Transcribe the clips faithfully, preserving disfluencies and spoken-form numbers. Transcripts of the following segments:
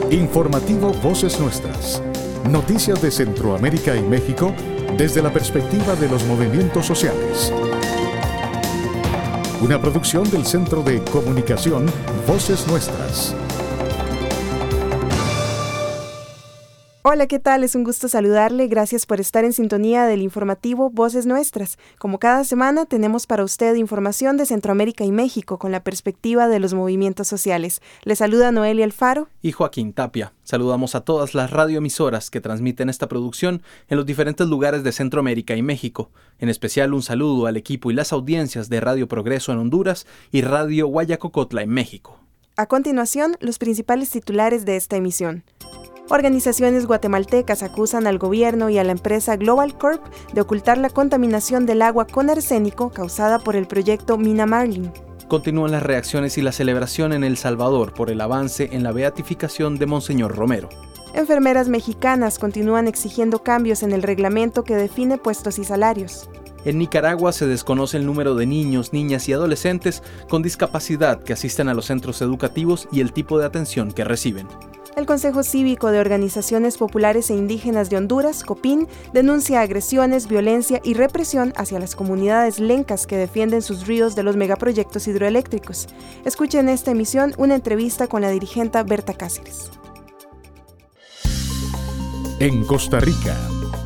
Informativo Voces Nuestras. Noticias de Centroamérica y México desde la perspectiva de los movimientos sociales. Una producción del Centro de Comunicación Voces Nuestras. Hola, ¿qué tal? Es un gusto saludarle. Gracias por estar en sintonía del informativo Voces Nuestras. Como cada semana, tenemos para usted información de Centroamérica y México con la perspectiva de los movimientos sociales. Le saluda Noelia Alfaro y Joaquín Tapia. Saludamos a todas las radioemisoras que transmiten esta producción en los diferentes lugares de Centroamérica y México. En especial, un saludo al equipo y las audiencias de Radio Progreso en Honduras y Radio Guayacocotla en México. A continuación, los principales titulares de esta emisión. Organizaciones guatemaltecas acusan al gobierno y a la empresa Global Corp de ocultar la contaminación del agua con arsénico causada por el proyecto Mina Marlin. Continúan las reacciones y la celebración en El Salvador por el avance en la beatificación de Monseñor Romero. Enfermeras mexicanas continúan exigiendo cambios en el reglamento que define puestos y salarios. En Nicaragua se desconoce el número de niños, niñas y adolescentes con discapacidad que asisten a los centros educativos y el tipo de atención que reciben. El Consejo Cívico de Organizaciones Populares e Indígenas de Honduras, COPIN, denuncia agresiones, violencia y represión hacia las comunidades lencas que defienden sus ríos de los megaproyectos hidroeléctricos. Escuchen en esta emisión una entrevista con la dirigente Berta Cáceres. En Costa Rica.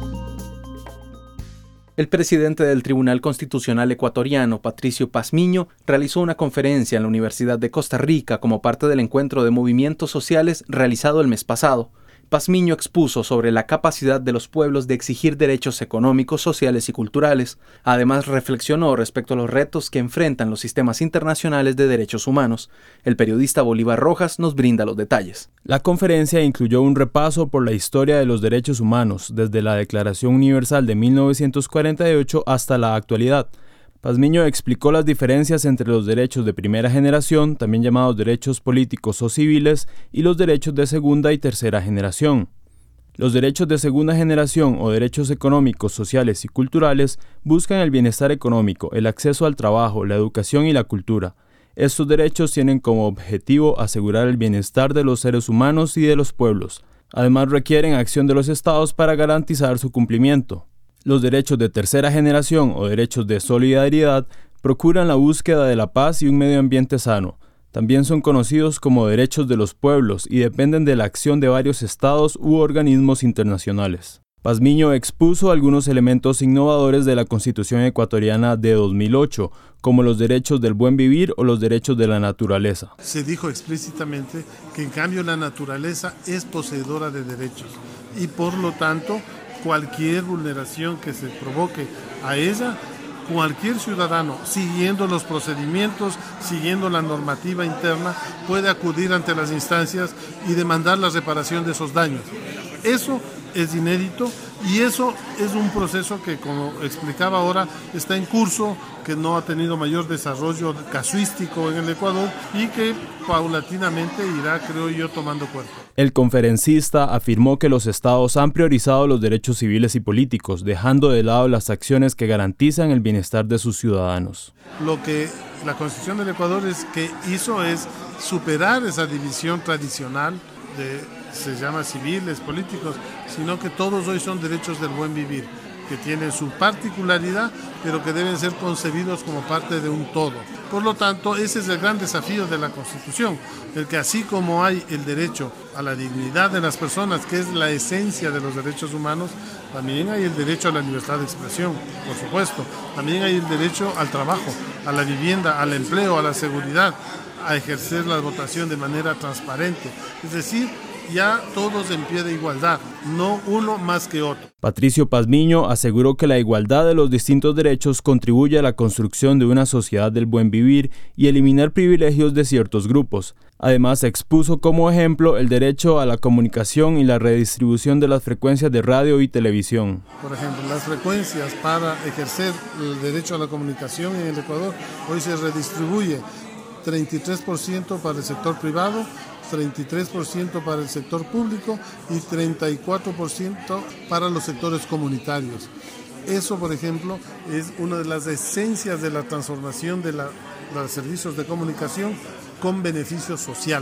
El presidente del Tribunal Constitucional ecuatoriano, Patricio Pazmiño, realizó una conferencia en la Universidad de Costa Rica como parte del encuentro de movimientos sociales realizado el mes pasado. Pazmiño expuso sobre la capacidad de los pueblos de exigir derechos económicos, sociales y culturales. Además, reflexionó respecto a los retos que enfrentan los sistemas internacionales de derechos humanos. El periodista Bolívar Rojas nos brinda los detalles. La conferencia incluyó un repaso por la historia de los derechos humanos, desde la Declaración Universal de mil novecientos cuarenta y ocho hasta la actualidad. Pazmiño explicó las diferencias entre los derechos de primera generación, también llamados derechos políticos o civiles, y los derechos de segunda y tercera generación. Los derechos de segunda generación o derechos económicos, sociales y culturales buscan el bienestar económico, el acceso al trabajo, la educación y la cultura. Estos derechos tienen como objetivo asegurar el bienestar de los seres humanos y de los pueblos. Además, requieren acción de los estados para garantizar su cumplimiento. Los derechos de tercera generación o derechos de solidaridad procuran la búsqueda de la paz y un medio ambiente sano. También son conocidos como derechos de los pueblos y dependen de la acción de varios estados u organismos internacionales. Pazmiño expuso algunos elementos innovadores de la Constitución ecuatoriana de dos mil ocho, como los derechos del buen vivir o los derechos de la naturaleza. Se dijo explícitamente que en cambio la naturaleza es poseedora de derechos y por lo tanto cualquier vulneración que se provoque a ella, cualquier ciudadano, siguiendo los procedimientos, siguiendo la normativa interna, puede acudir ante las instancias y demandar la reparación de esos daños. Eso es inédito y eso es un proceso que, como explicaba ahora, está en curso, que no ha tenido mayor desarrollo casuístico en el Ecuador y que paulatinamente irá, creo yo, tomando cuerpo. El conferencista afirmó que los estados han priorizado los derechos civiles y políticos, dejando de lado las acciones que garantizan el bienestar de sus ciudadanos. Lo que la Constitución del Ecuador es que hizo es superar esa división tradicional de, se llama civiles, políticos, sino que todos hoy son derechos del buen vivir, que tienen su particularidad, pero que deben ser concebidos como parte de un todo. Por lo tanto, ese es el gran desafío de la Constitución, el que así como hay el derecho a la dignidad de las personas, que es la esencia de los derechos humanos, también hay el derecho a la libertad de expresión, por supuesto. También hay el derecho al trabajo, a la vivienda, al empleo, a la seguridad, a ejercer la votación de manera transparente. Es decir, ya todos en pie de igualdad, no uno más que otro. Patricio Pazmiño aseguró que la igualdad de los distintos derechos contribuye a la construcción de una sociedad del buen vivir y eliminar privilegios de ciertos grupos. Además, expuso como ejemplo el derecho a la comunicación y la redistribución de las frecuencias de radio y televisión. Por ejemplo, las frecuencias para ejercer el derecho a la comunicación en el Ecuador hoy se redistribuye treinta y tres por ciento para el sector privado, treinta y tres por ciento para el sector público y treinta y cuatro por ciento para los sectores comunitarios. Eso, por ejemplo, es una de las esencias de la transformación de, la, de los servicios de comunicación con beneficio social.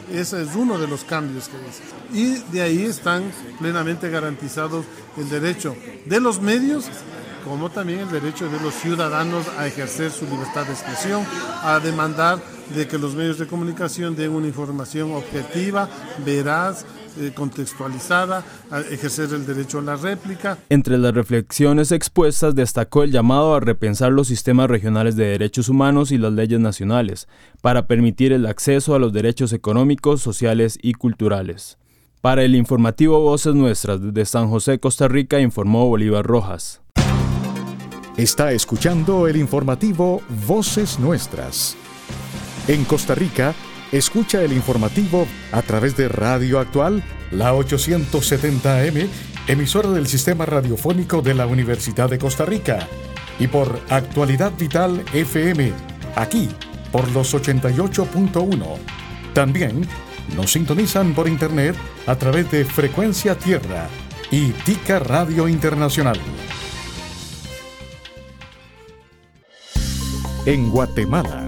Ese es uno de los cambios que dice. Y de ahí están plenamente garantizados el derecho de los medios, como también el derecho de los ciudadanos a ejercer su libertad de expresión, a demandar de que los medios de comunicación den una información objetiva, veraz, eh, contextualizada, a ejercer el derecho a la réplica. Entre las reflexiones expuestas destacó el llamado a repensar los sistemas regionales de derechos humanos y las leyes nacionales, para permitir el acceso a los derechos económicos, sociales y culturales. Para el informativo Voces Nuestras desde San José, Costa Rica, informó Bolívar Rojas. Está escuchando el informativo Voces Nuestras. En Costa Rica, escucha el informativo a través de Radio Actual, la ochocientos setenta A M, emisora del Sistema Radiofónico de la Universidad de Costa Rica, y por Actualidad Vital F M, aquí, por los ochenta y ocho punto uno. También nos sintonizan por internet a través de Frecuencia Tierra y Tica Radio Internacional. En Guatemala.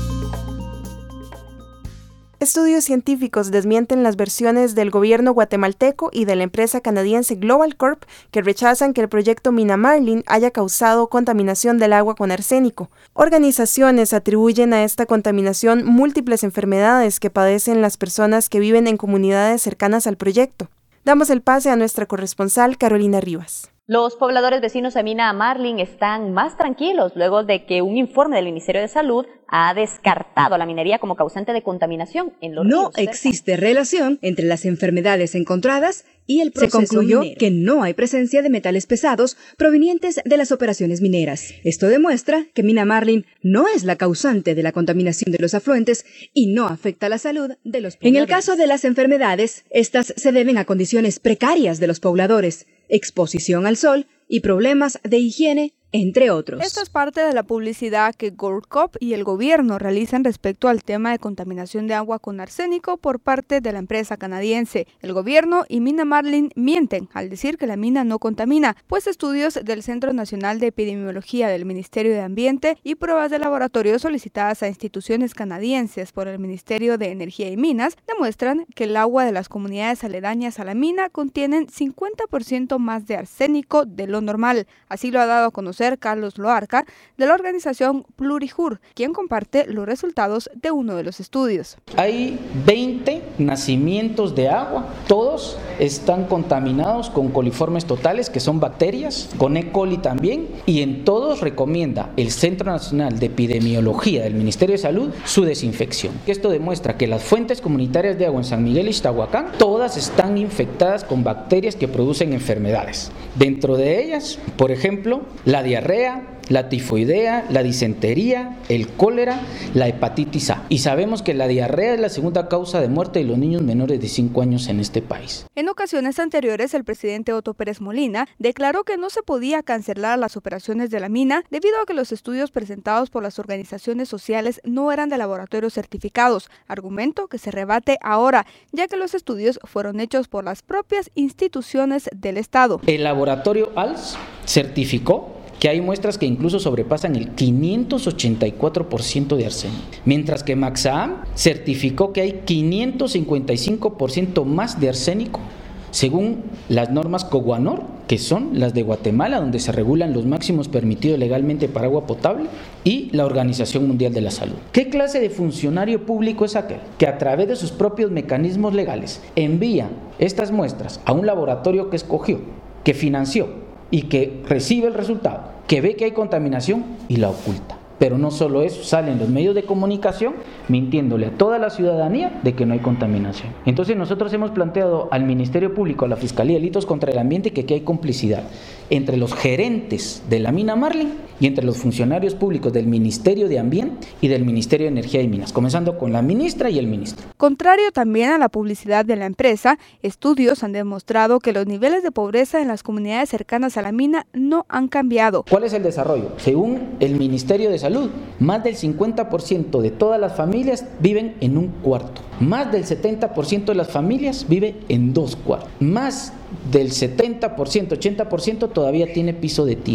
Estudios científicos desmienten las versiones del gobierno guatemalteco y de la empresa canadiense Global Corp que rechazan que el proyecto Mina Marlin haya causado contaminación del agua con arsénico. Organizaciones atribuyen a esta contaminación múltiples enfermedades que padecen las personas que viven en comunidades cercanas al proyecto. Damos el pase a nuestra corresponsal Carolina Rivas. Los pobladores vecinos a Mina Marlin están más tranquilos luego de que un informe del Ministerio de Salud ha descartado la minería como causante de contaminación en los ríos. No existe relación entre las enfermedades encontradas y el proceso minero. Se concluyó que no hay presencia de metales pesados provenientes de las operaciones mineras. Esto demuestra que Mina Marlin no es la causante de la contaminación de los afluentes y no afecta a la salud de los pobladores. En el caso de las enfermedades, estas se deben a condiciones precarias de los pobladores, exposición al sol y problemas de higiene, entre otros. Esto es parte de la publicidad que Goldcorp y el gobierno realizan respecto al tema de contaminación de agua con arsénico por parte de la empresa canadiense. El gobierno y Mina Marlin mienten al decir que la mina no contamina, pues estudios del Centro Nacional de Epidemiología del Ministerio de Ambiente y pruebas de laboratorio solicitadas a instituciones canadienses por el Ministerio de Energía y Minas demuestran que el agua de las comunidades aledañas a la mina contienen cincuenta por ciento más de arsénico de lo normal. Así lo ha dado a conocer Carlos Loarca de la organización Plurijur, quien comparte los resultados de uno de los estudios. Hay veinte nacimientos de agua, todos están contaminados con coliformes totales, que son bacterias, con E. coli también, y en todos recomienda el Centro Nacional de Epidemiología del Ministerio de Salud su desinfección. Esto demuestra que las fuentes comunitarias de agua en San Miguel y Ixtahuacán, todas están infectadas con bacterias que producen enfermedades. Dentro de ellas, por ejemplo, la diarrea, la tifoidea, la disentería, el cólera, la hepatitis A. Y sabemos que la diarrea es la segunda causa de muerte de los niños menores de cinco años en este país. En ocasiones anteriores, el presidente Otto Pérez Molina declaró que no se podía cancelar las operaciones de la mina debido a que los estudios presentados por las organizaciones sociales no eran de laboratorios certificados, argumento que se rebate ahora, ya que los estudios fueron hechos por las propias instituciones del Estado. El laboratorio A L S certificó que hay muestras que incluso sobrepasan el quinientos ochenta y cuatro por ciento de arsénico, mientras que Maxaham certificó que hay quinientos cincuenta y cinco por ciento más de arsénico, según las normas Coguanor, que son las de Guatemala, donde se regulan los máximos permitidos legalmente para agua potable, y la Organización Mundial de la Salud. ¿Qué clase de funcionario público es aquel que a través de sus propios mecanismos legales envía estas muestras a un laboratorio que escogió, que financió y que recibe el resultado, que ve que hay contaminación y la oculta? Pero no solo eso, salen los medios de comunicación mintiéndole a toda la ciudadanía de que no hay contaminación. Entonces nosotros hemos planteado al Ministerio Público, a la Fiscalía de Delitos contra el Ambiente, que aquí hay complicidad entre los gerentes de la mina Marlin y entre los funcionarios públicos del Ministerio de Ambiente y del Ministerio de Energía y Minas, comenzando con la ministra y el ministro. Contrario también a la publicidad de la empresa, estudios han demostrado que los niveles de pobreza en las comunidades cercanas a la mina no han cambiado. ¿Cuál es el desarrollo? Según el Ministerio de Salud, más del cincuenta por ciento de todas las familias viven en un cuarto. Más del setenta por ciento de las familias vive en dos cuartos. Más del setenta por ciento, ochenta por ciento todavía tiene piso de tierra.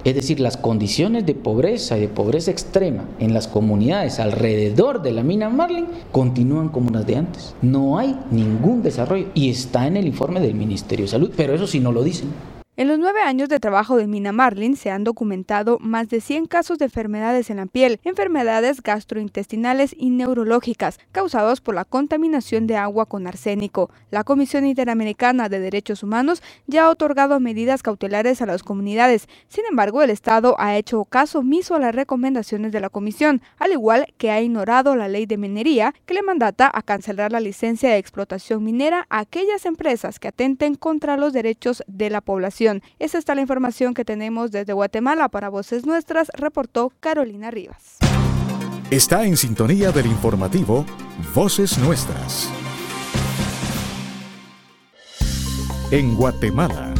Es decir, las condiciones de pobreza y de pobreza extrema en las comunidades alrededor de la mina Marlin continúan como las de antes. No hay ningún desarrollo y está en el informe del Ministerio de Salud, pero eso sí no lo dicen. En los nueve años de trabajo de Mina Marlin se han documentado más de cien casos de enfermedades en la piel, enfermedades gastrointestinales y neurológicas causados por la contaminación de agua con arsénico. La Comisión Interamericana de Derechos Humanos ya ha otorgado medidas cautelares a las comunidades. Sin embargo, el Estado ha hecho caso omiso a las recomendaciones de la Comisión, al igual que ha ignorado la ley de minería que le mandata a cancelar la licencia de explotación minera a aquellas empresas que atenten contra los derechos de la población. Esa está la información que tenemos desde Guatemala. Para Voces Nuestras, reportó Carolina Rivas. Está en sintonía del informativo Voces Nuestras. En Guatemala.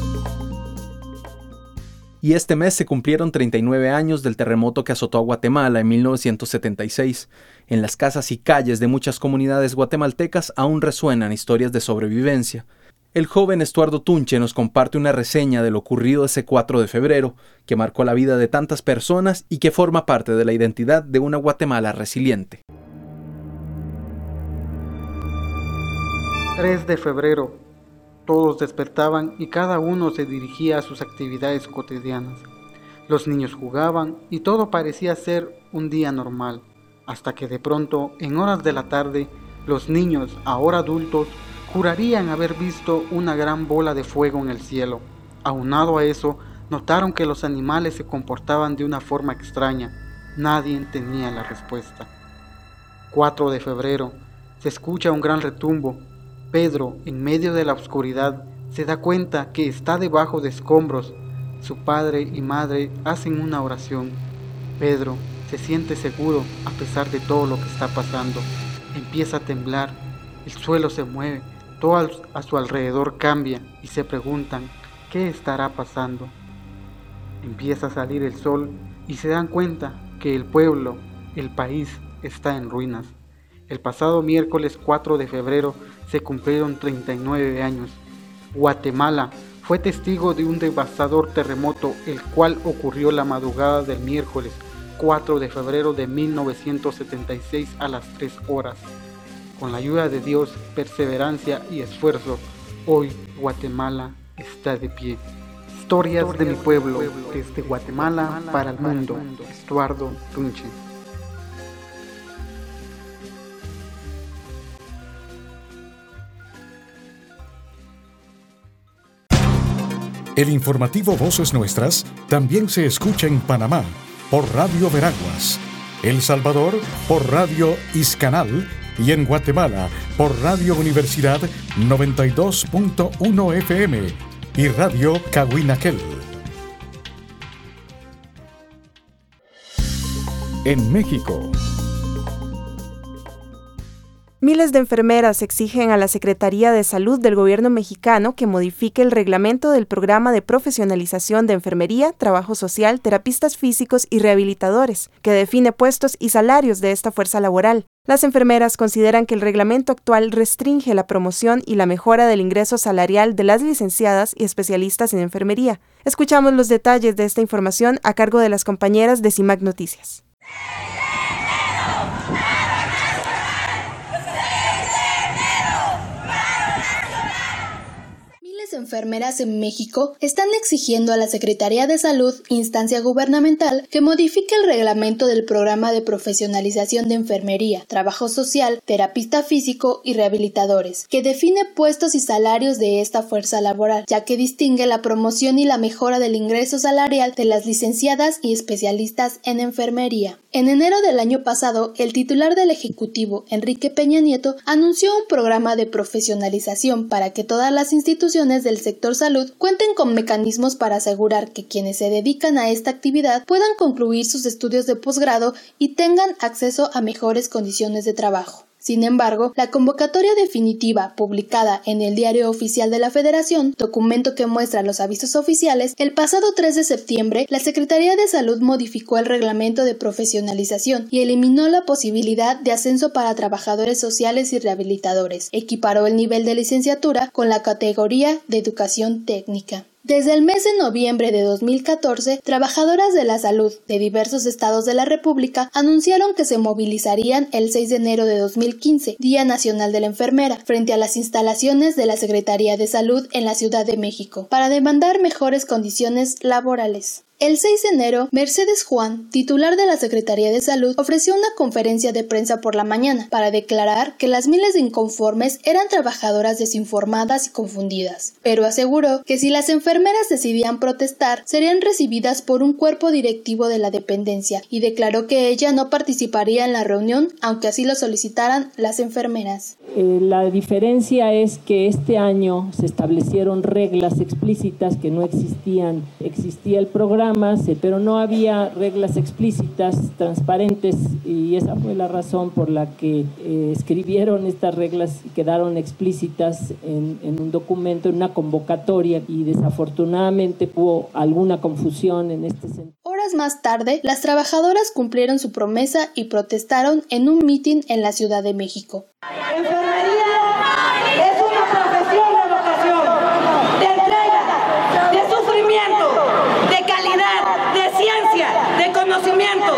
Y este mes se cumplieron treinta y nueve años del terremoto que azotó a Guatemala en mil novecientos setenta y seis. En las casas y calles de muchas comunidades guatemaltecas aún resuenan historias de sobrevivencia. El joven Estuardo Tunche nos comparte una reseña de lo ocurrido ese cuatro de febrero, que marcó la vida de tantas personas y que forma parte de la identidad de una Guatemala resiliente. tres de febrero. Todos despertaban y cada uno se dirigía a sus actividades cotidianas. Los niños jugaban y todo parecía ser un día normal, hasta que de pronto, en horas de la tarde, los niños, ahora adultos, jurarían haber visto una gran bola de fuego en el cielo. Aunado a eso, notaron que los animales se comportaban de una forma extraña. Nadie tenía la respuesta. cuatro de febrero. Se escucha un gran retumbo. Pedro, en medio de la oscuridad, se da cuenta que está debajo de escombros. Su padre y madre hacen una oración. Pedro se siente seguro a pesar de todo lo que está pasando. Empieza a temblar. El suelo se mueve. Todo a su alrededor cambia y se preguntan, ¿qué estará pasando? Empieza a salir el sol y se dan cuenta que el pueblo, el país, está en ruinas. El pasado miércoles cuatro de febrero se cumplieron treinta y nueve años. Guatemala fue testigo de un devastador terremoto, el cual ocurrió la madrugada del miércoles cuatro de febrero de mil novecientos setenta y seis a las tres horas. Con la ayuda de Dios, perseverancia y esfuerzo, hoy Guatemala está de pie. Historias, Historias de mi pueblo, pueblo desde Guatemala, Guatemala para el mundo. mundo. Estuardo Tunche. El informativo Voces Nuestras también se escucha en Panamá por Radio Veraguas, El Salvador por Radio Iscanal y en Guatemala por Radio Universidad noventa y dos punto uno F M y Radio Cahuinaquel. En México. Miles de enfermeras exigen a la Secretaría de Salud del gobierno mexicano que modifique el reglamento del programa de profesionalización de enfermería, trabajo social, terapistas físicos y rehabilitadores, que define puestos y salarios de esta fuerza laboral. Las enfermeras consideran que el reglamento actual restringe la promoción y la mejora del ingreso salarial de las licenciadas y especialistas en enfermería. Escuchamos los detalles de esta información a cargo de las compañeras de CIMAC Noticias. Enfermeras en México están exigiendo a la Secretaría de Salud, instancia gubernamental, que modifique el reglamento del programa de profesionalización de enfermería, trabajo social, terapista físico y rehabilitadores, que define puestos y salarios de esta fuerza laboral, ya que distingue la promoción y la mejora del ingreso salarial de las licenciadas y especialistas en enfermería. En enero del año pasado, el titular del Ejecutivo, Enrique Peña Nieto, anunció un programa de profesionalización para que todas las instituciones del sector salud cuenten con mecanismos para asegurar que quienes se dedican a esta actividad puedan concluir sus estudios de posgrado y tengan acceso a mejores condiciones de trabajo. Sin embargo, la convocatoria definitiva, publicada en el Diario Oficial de la Federación, documento que muestra los avisos oficiales, el pasado tres de septiembre, la Secretaría de Salud modificó el reglamento de profesionalización y eliminó la posibilidad de ascenso para trabajadores sociales y rehabilitadores. Equiparó el nivel de licenciatura con la categoría de educación técnica. Desde el mes de noviembre de dos mil catorce, trabajadoras de la salud de diversos estados de la República anunciaron que se movilizarían el seis de enero de dos mil quince, Día Nacional de la Enfermera, frente a las instalaciones de la Secretaría de Salud en la Ciudad de México, para demandar mejores condiciones laborales. El seis de enero, Mercedes Juan, titular de la Secretaría de Salud, ofreció una conferencia de prensa por la mañana para declarar que las miles de inconformes eran trabajadoras desinformadas y confundidas, pero aseguró que si las enfermeras decidían protestar, serían recibidas por un cuerpo directivo de la dependencia, y declaró que ella no participaría en la reunión, aunque así lo solicitaran las enfermeras. Eh, la diferencia es que este año se establecieron reglas explícitas que no existían. Existía el programa, pero no había reglas explícitas, transparentes, y esa fue la razón por la que eh, escribieron estas reglas y quedaron explícitas en, en un documento, en una convocatoria, y desafortunadamente hubo alguna confusión en este sentido. Horas más tarde, las trabajadoras cumplieron su promesa y protestaron en un mitin en la Ciudad de México. Enfermería es una profesión de vocación, de entrega, de sufrimiento, de calidad, de ciencia, de conocimientos.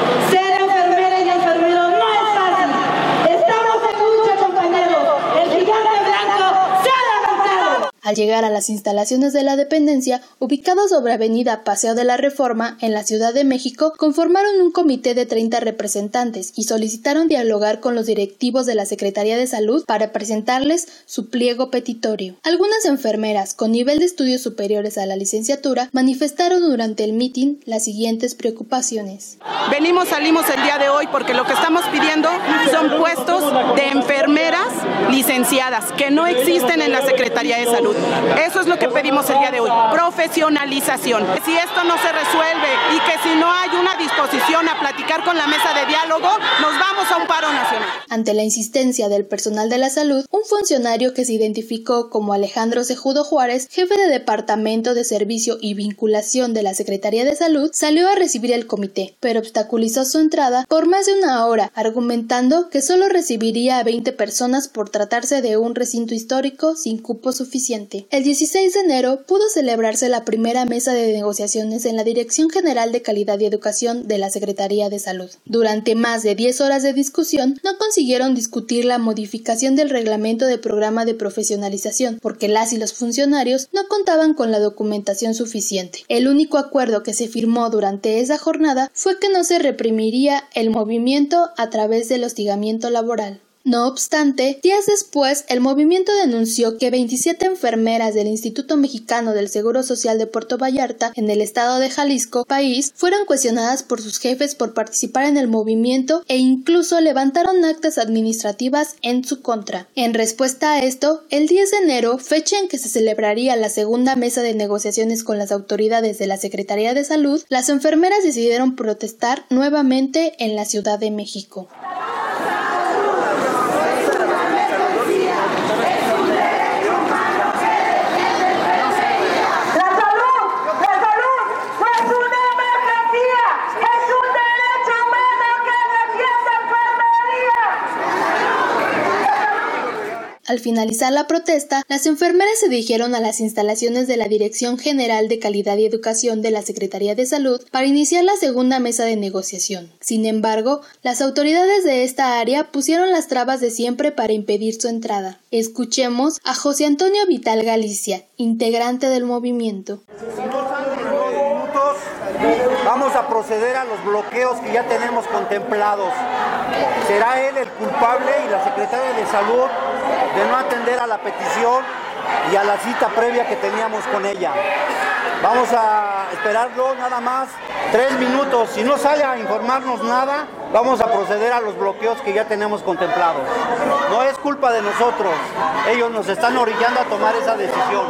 Ser enfermera y enfermero no es fácil. Estamos en lucha, compañeros. El gigante blanco se ha levantado. Al llegar a las instalaciones de la dependencia, ubicadas sobre Avenida Paseo de la Reforma, en la Ciudad de México, conformaron un comité de treinta representantes y solicitaron dialogar con los directivos de la Secretaría de Salud para presentarles su pliego petitorio. Algunas enfermeras con nivel de estudios superiores a la licenciatura manifestaron durante el mitin las siguientes preocupaciones. Venimos, salimos el día de hoy porque lo que estamos pidiendo son puestos de enfermeras licenciadas que no existen en la Secretaría de Salud. Eso es lo que pedimos el día de hoy, profesionalización. Si esto no se resuelve y que si no hay una disposición a platicar con la mesa de diálogo, nos vamos a un paro nacional. Ante la insistencia del personal de la salud, un funcionario que se identificó como Alejandro Cejudo Juárez, jefe de Departamento de Servicio y Vinculación de la Secretaría de Salud, salió a recibir el comité, pero obstaculizó su entrada por más de una hora, argumentando que solo recibiría a veinte personas por tratarse de un recinto histórico sin cupo suficiente. El dieciséis de enero pudo celebrarse la primera mesa de negociaciones en la Dirección General de Calidad y Educación de la Secretaría de Salud. Durante más de diez horas de discusión, no consiguieron discutir la modificación del reglamento de programa de profesionalización, porque las y los funcionarios no contaban con la documentación suficiente. El único acuerdo que se firmó durante esa jornada fue que no se reprimiría el movimiento a través del hostigamiento laboral. No obstante, días después, el movimiento denunció que veintisiete enfermeras del Instituto Mexicano del Seguro Social de Puerto Vallarta, en el estado de Jalisco, país, fueron cuestionadas por sus jefes por participar en el movimiento e incluso levantaron actas administrativas en su contra. En respuesta a esto, el diez de enero, fecha en que se celebraría la segunda mesa de negociaciones con las autoridades de la Secretaría de Salud, las enfermeras decidieron protestar nuevamente en la Ciudad de México. Al finalizar la protesta, las enfermeras se dirigieron a las instalaciones de la Dirección General de Calidad y Educación de la Secretaría de Salud para iniciar la segunda mesa de negociación. Sin embargo, las autoridades de esta área pusieron las trabas de siempre para impedir su entrada. Escuchemos a José Antonio Vital Galicia, integrante del movimiento. Vamos a proceder a los bloqueos que ya tenemos contemplados. Será él el culpable y la Secretaría de Salud de no atender a la petición y a la cita previa que teníamos con ella. Vamos a esperarlo nada más tres minutos. Si no sale a informarnos nada, vamos a proceder a los bloqueos que ya tenemos contemplados. No es culpa de nosotros. Ellos nos están orillando a tomar esa decisión.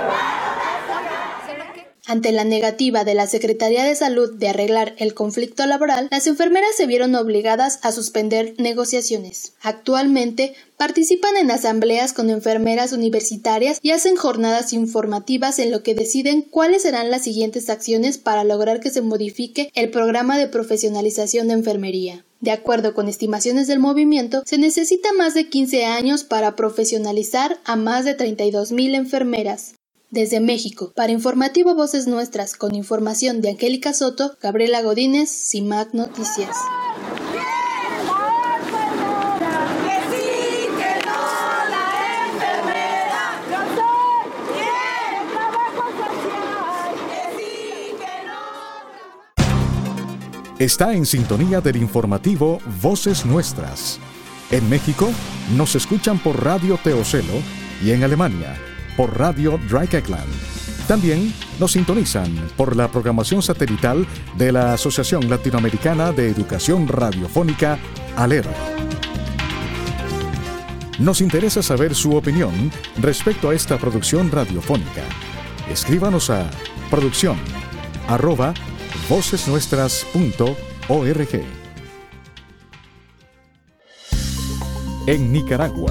Ante la negativa de la Secretaría de Salud de arreglar el conflicto laboral, las enfermeras se vieron obligadas a suspender negociaciones. Actualmente, participan en asambleas con enfermeras universitarias y hacen jornadas informativas en lo que deciden cuáles serán las siguientes acciones para lograr que se modifique el programa de profesionalización de enfermería. De acuerdo con estimaciones del movimiento, se necesita más de quince años para profesionalizar a más de treinta y dos mil enfermeras. Desde México, para Informativo Voces Nuestras, con información de Angélica Soto, Gabriela Godínez, CIMAC Noticias. Está en sintonía del informativo Voces Nuestras. En México nos escuchan por Radio Teocelo y en Alemania por Radio Dreieckland. También nos sintonizan por la programación satelital de la Asociación Latinoamericana de Educación Radiofónica, ALER. Nos interesa saber su opinión respecto a esta producción radiofónica. Escríbanos a producción arroba vocesnuestras punto org. En Nicaragua.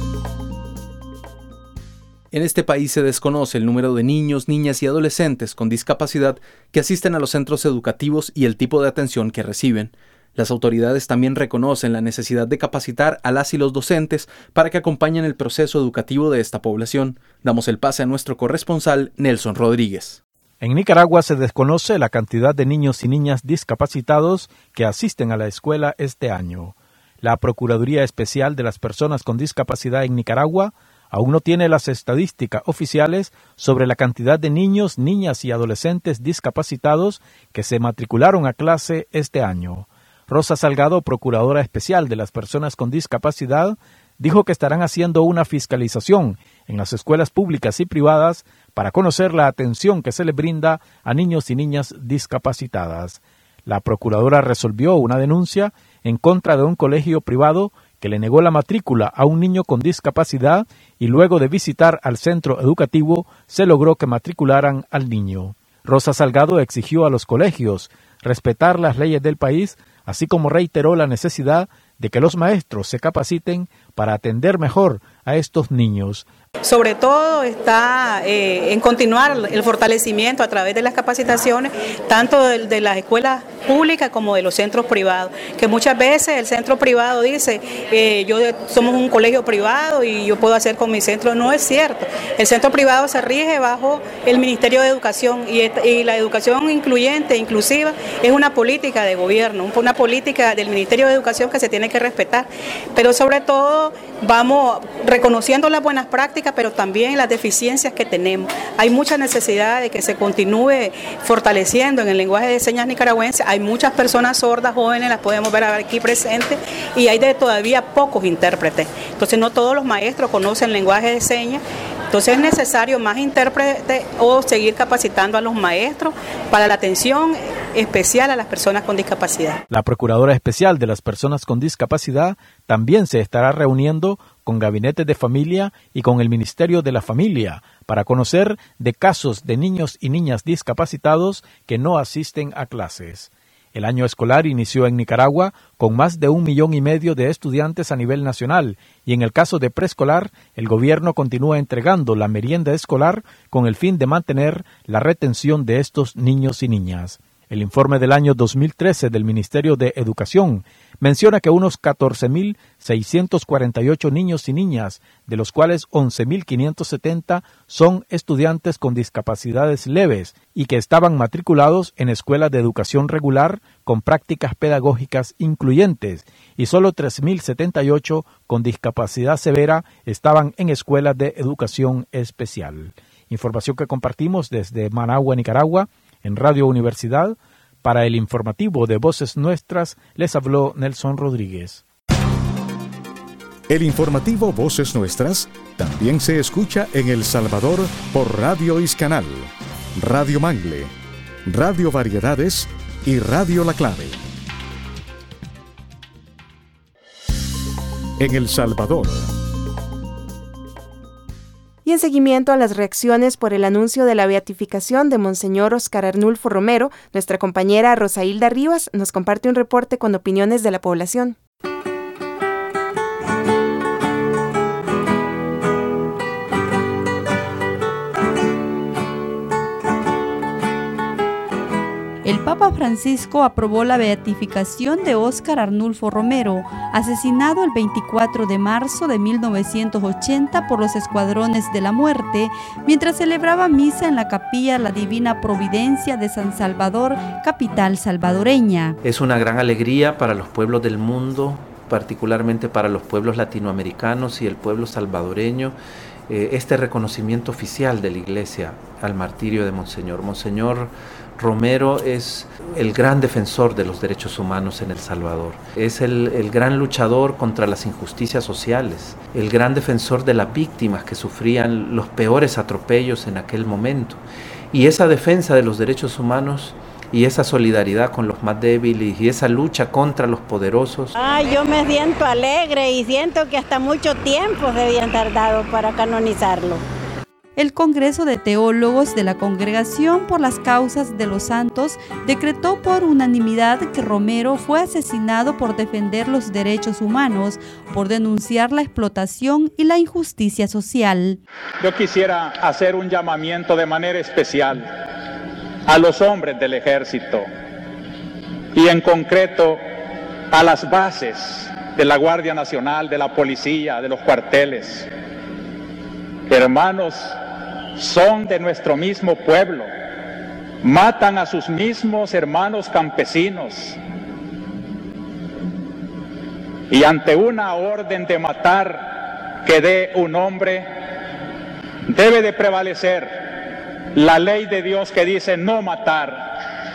En este país se desconoce el número de niños, niñas y adolescentes con discapacidad que asisten a los centros educativos y el tipo de atención que reciben. Las autoridades también reconocen la necesidad de capacitar a las y los docentes para que acompañen el proceso educativo de esta población. Damos el pase a nuestro corresponsal, Nelson Rodríguez. En Nicaragua se desconoce la cantidad de niños y niñas discapacitados que asisten a la escuela este año. La Procuraduría Especial de las Personas con Discapacidad en Nicaragua aún no tiene las estadísticas oficiales sobre la cantidad de niños, niñas y adolescentes discapacitados que se matricularon a clase este año. Rosa Salgado, Procuradora Especial de las Personas con Discapacidad, dijo que estarán haciendo una fiscalización en las escuelas públicas y privadas para conocer la atención que se le brinda a niños y niñas discapacitadas. La procuradora resolvió una denuncia en contra de un colegio privado que le negó la matrícula a un niño con discapacidad y luego de visitar al centro educativo se logró que matricularan al niño. Rosa Salgado exigió a los colegios respetar las leyes del país, así como reiteró la necesidad de que los maestros se capaciten para atender mejor a estos niños. Sobre todo está eh, en continuar el fortalecimiento a través de las capacitaciones, tanto de, de las escuelas públicas como de los centros privados, que muchas veces el centro privado dice, eh, yo somos un colegio privado y yo puedo hacer con mi centro. No es cierto. El centro privado se rige bajo el Ministerio de Educación y, y la educación incluyente, inclusiva, es una política de gobierno, una política del Ministerio de Educación que se tiene que respetar, pero sobre todo vamos reconociendo las buenas prácticas, pero también las deficiencias que tenemos. Hay mucha necesidad de que se continúe fortaleciendo en el lenguaje de señas nicaragüense. Hay muchas personas sordas, jóvenes, las podemos ver aquí presentes, y hay de todavía pocos intérpretes. Entonces no todos los maestros conocen el lenguaje de señas. Entonces es necesario más intérpretes o seguir capacitando a los maestros para la atención especial a las personas con discapacidad. La Procuradora Especial de las Personas con Discapacidad también se estará reuniendo con gabinetes de familia y con el Ministerio de la Familia para conocer de casos de niños y niñas discapacitados que no asisten a clases. El año escolar inició en Nicaragua con más de un millón y medio de estudiantes a nivel nacional y en el caso de preescolar, el gobierno continúa entregando la merienda escolar con el fin de mantener la retención de estos niños y niñas. El informe del año dos mil trece del Ministerio de Educación menciona que unos catorce mil seiscientos cuarenta y ocho niños y niñas, de los cuales once mil quinientos setenta son estudiantes con discapacidades leves y que estaban matriculados en escuelas de educación regular con prácticas pedagógicas incluyentes, y solo tres mil setenta y ocho con discapacidad severa estaban en escuelas de educación especial. Información que compartimos desde Managua, Nicaragua, en Radio Universidad. Para el informativo de Voces Nuestras, les habló Nelson Rodríguez. El informativo Voces Nuestras también se escucha en El Salvador por Radio Iscanal, Radio Mangle, Radio Variedades y Radio La Clave. En El Salvador. Y en seguimiento a las reacciones por el anuncio de la beatificación de Monseñor Óscar Arnulfo Romero, nuestra compañera Rosailda Rivas nos comparte un reporte con opiniones de la población. el Papa Francisco aprobó la beatificación de Óscar Arnulfo Romero, asesinado el veinticuatro de marzo de mil novecientos ochenta por los Escuadrones de la Muerte, mientras celebraba misa en la capilla La Divina Providencia de San Salvador, capital salvadoreña. Es una gran alegría para los pueblos del mundo, particularmente para los pueblos latinoamericanos y el pueblo salvadoreño, eh, este reconocimiento oficial de la Iglesia al martirio de Monseñor. Monseñor Romero es el gran defensor de los derechos humanos en El Salvador. Es el, el gran luchador contra las injusticias sociales, el gran defensor de las víctimas que sufrían los peores atropellos en aquel momento. Y esa defensa de los derechos humanos y esa solidaridad con los más débiles y esa lucha contra los poderosos. Ay, yo me siento alegre y siento que hasta mucho tiempo se habían tardado para canonizarlo. El Congreso de Teólogos de la Congregación por las Causas de los Santos decretó por unanimidad que Romero fue asesinado por defender los derechos humanos, por denunciar la explotación y la injusticia social. Yo quisiera hacer un llamamiento de manera especial a los hombres del ejército y en concreto a las bases de la Guardia Nacional, de la policía, de los cuarteles. Hermanos, son de nuestro mismo pueblo, matan a sus mismos hermanos campesinos y ante una orden de matar que dé un hombre, debe de prevalecer la ley de Dios que dice no matar.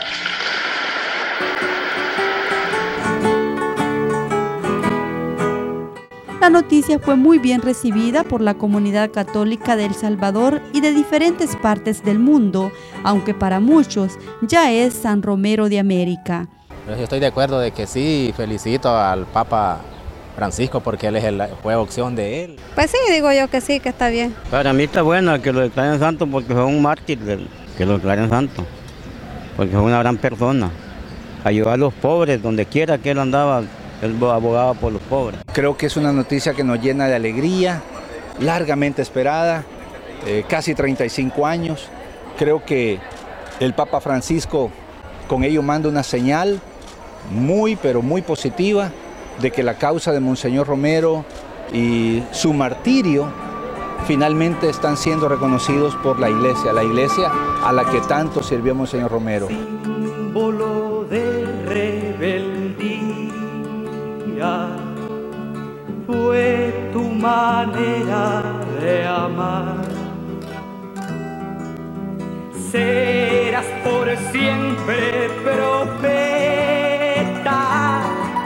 La noticia fue muy bien recibida por la comunidad católica de El Salvador y de diferentes partes del mundo, aunque para muchos ya es San Romero de América. Yo estoy de acuerdo de que sí, felicito al Papa Francisco porque él es el, fue opción de él. Pues sí, digo yo que sí, que está bien. Para mí está bueno que lo declaren santo porque fue un mártir, que lo declaren santo, porque fue una gran persona. Ayudó a los pobres, donde quiera que él andaba, él abogaba por los pobres. Creo que es una noticia que nos llena de alegría, largamente esperada, eh, casi treinta y cinco años. Creo que el Papa Francisco con ello manda una señal muy, pero muy positiva de que la causa de Monseñor Romero y su martirio finalmente están siendo reconocidos por la Iglesia, la Iglesia a la que tanto sirvió Monseñor Romero. Símbolo de rebeldía fue tu manera de amar. Serás por siempre profeta,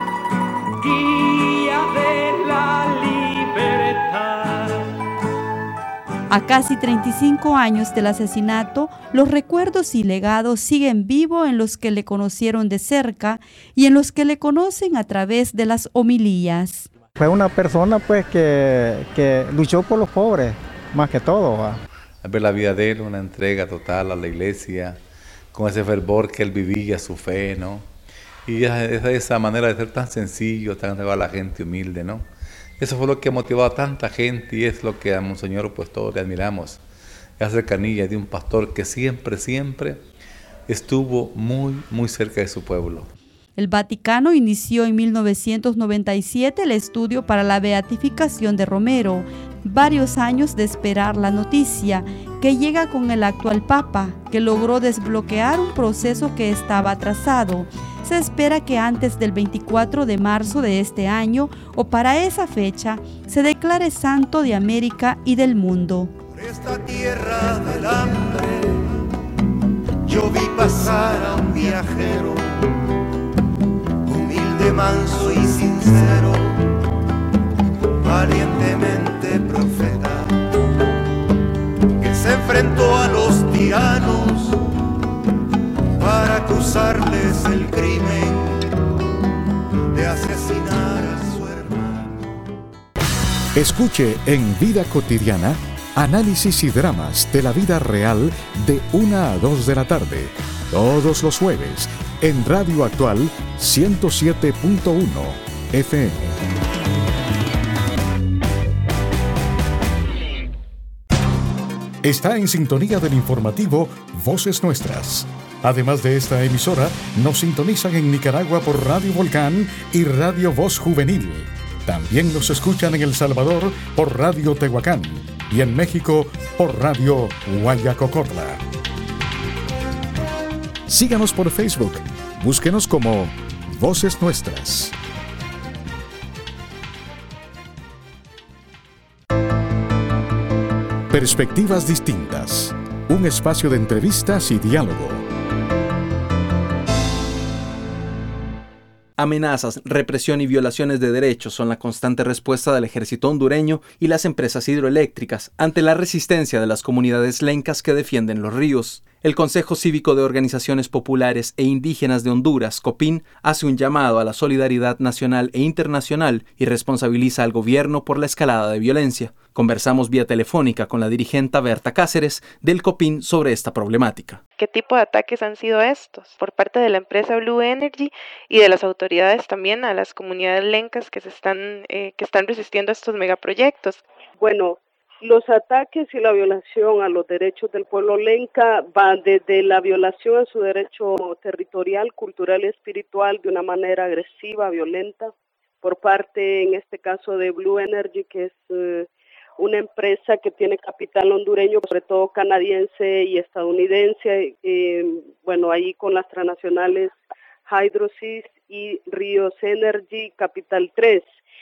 guía de la libertad. A casi treinta y cinco años del asesinato, los recuerdos y legados siguen vivos en los que le conocieron de cerca y en los que le conocen a través de las homilías. Fue una persona pues que, que luchó por los pobres, más que todo. ¿va? Ver la vida de él, una entrega total a la iglesia, con ese fervor que él vivía, su fe, ¿no? Y esa, esa manera de ser tan sencillo, tan entregado a la gente humilde, ¿no? Eso fue lo que motivó a tanta gente y es lo que a Monseñor pues todos le admiramos. Esa cercanía de un pastor que siempre, siempre estuvo muy, muy cerca de su pueblo. El Vaticano inició en mil novecientos noventa y siete el estudio para la beatificación de Romero, varios años de esperar la noticia, que llega con el actual Papa, que logró desbloquear un proceso que estaba atrasado. Se espera que antes del veinticuatro de marzo de este año, o para esa fecha, se declare santo de América y del mundo. Por esta tierra del hambre, yo vi pasar a un viajero, humilde, manso y sincero, valientemente profeta, que se enfrentó a los tiranos para acusarles el crimen de asesinar a su hermano. Escuche en Vida Cotidiana análisis y dramas de la vida real de una a dos de la tarde, todos los jueves, en Radio Actual ciento siete punto uno F M. Está en sintonía del informativo Voces Nuestras. Además de esta emisora, nos sintonizan en Nicaragua por Radio Volcán y Radio Voz Juvenil. También nos escuchan en El Salvador por Radio Tehuacán y en México por Radio Guayacocorla. Síganos por Facebook. Búsquenos como Voces Nuestras. Perspectivas distintas. Un espacio de entrevistas y diálogo. Amenazas, represión y violaciones de derechos son la constante respuesta del ejército hondureño y las empresas hidroeléctricas ante la resistencia de las comunidades lencas que defienden los ríos. El Consejo Cívico de Organizaciones Populares e Indígenas de Honduras, COPIN, hace un llamado a la solidaridad nacional e internacional y responsabiliza al gobierno por la escalada de violencia. Conversamos vía telefónica con la dirigente Berta Cáceres del COPIN sobre esta problemática. ¿Qué tipo de ataques han sido estos por parte de la empresa Blue Energy y de las autoridades también a las comunidades lencas que se están eh, que están resistiendo a estos megaproyectos? Bueno, los ataques y la violación a los derechos del pueblo lenca van desde la violación a su derecho territorial, cultural y espiritual de una manera agresiva, violenta, por parte, en este caso, de Blue Energy, que es eh, una empresa que tiene capital hondureño, sobre todo canadiense y estadounidense, eh, bueno, ahí con las transnacionales Hydrosys y Ríos Energy, Capital tres.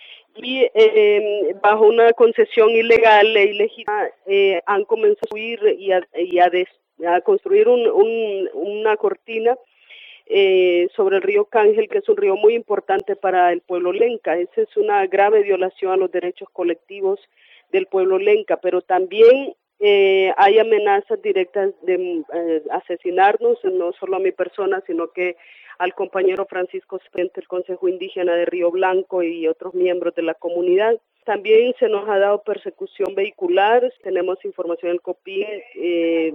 Y eh, bajo una concesión ilegal e ilegítima eh, han comenzado a subir y a, y a, des, a construir un, un, una cortina eh, sobre el río Cángel, que es un río muy importante para el pueblo lenca. Esa es una grave violación a los derechos colectivos del pueblo lenca, pero también eh, hay amenazas directas de eh, asesinarnos, no solo a mi persona, sino que al compañero Francisco Frente del Consejo Indígena de Río Blanco y otros miembros de la comunidad. También se nos ha dado persecución vehicular. Tenemos información del COPIN eh,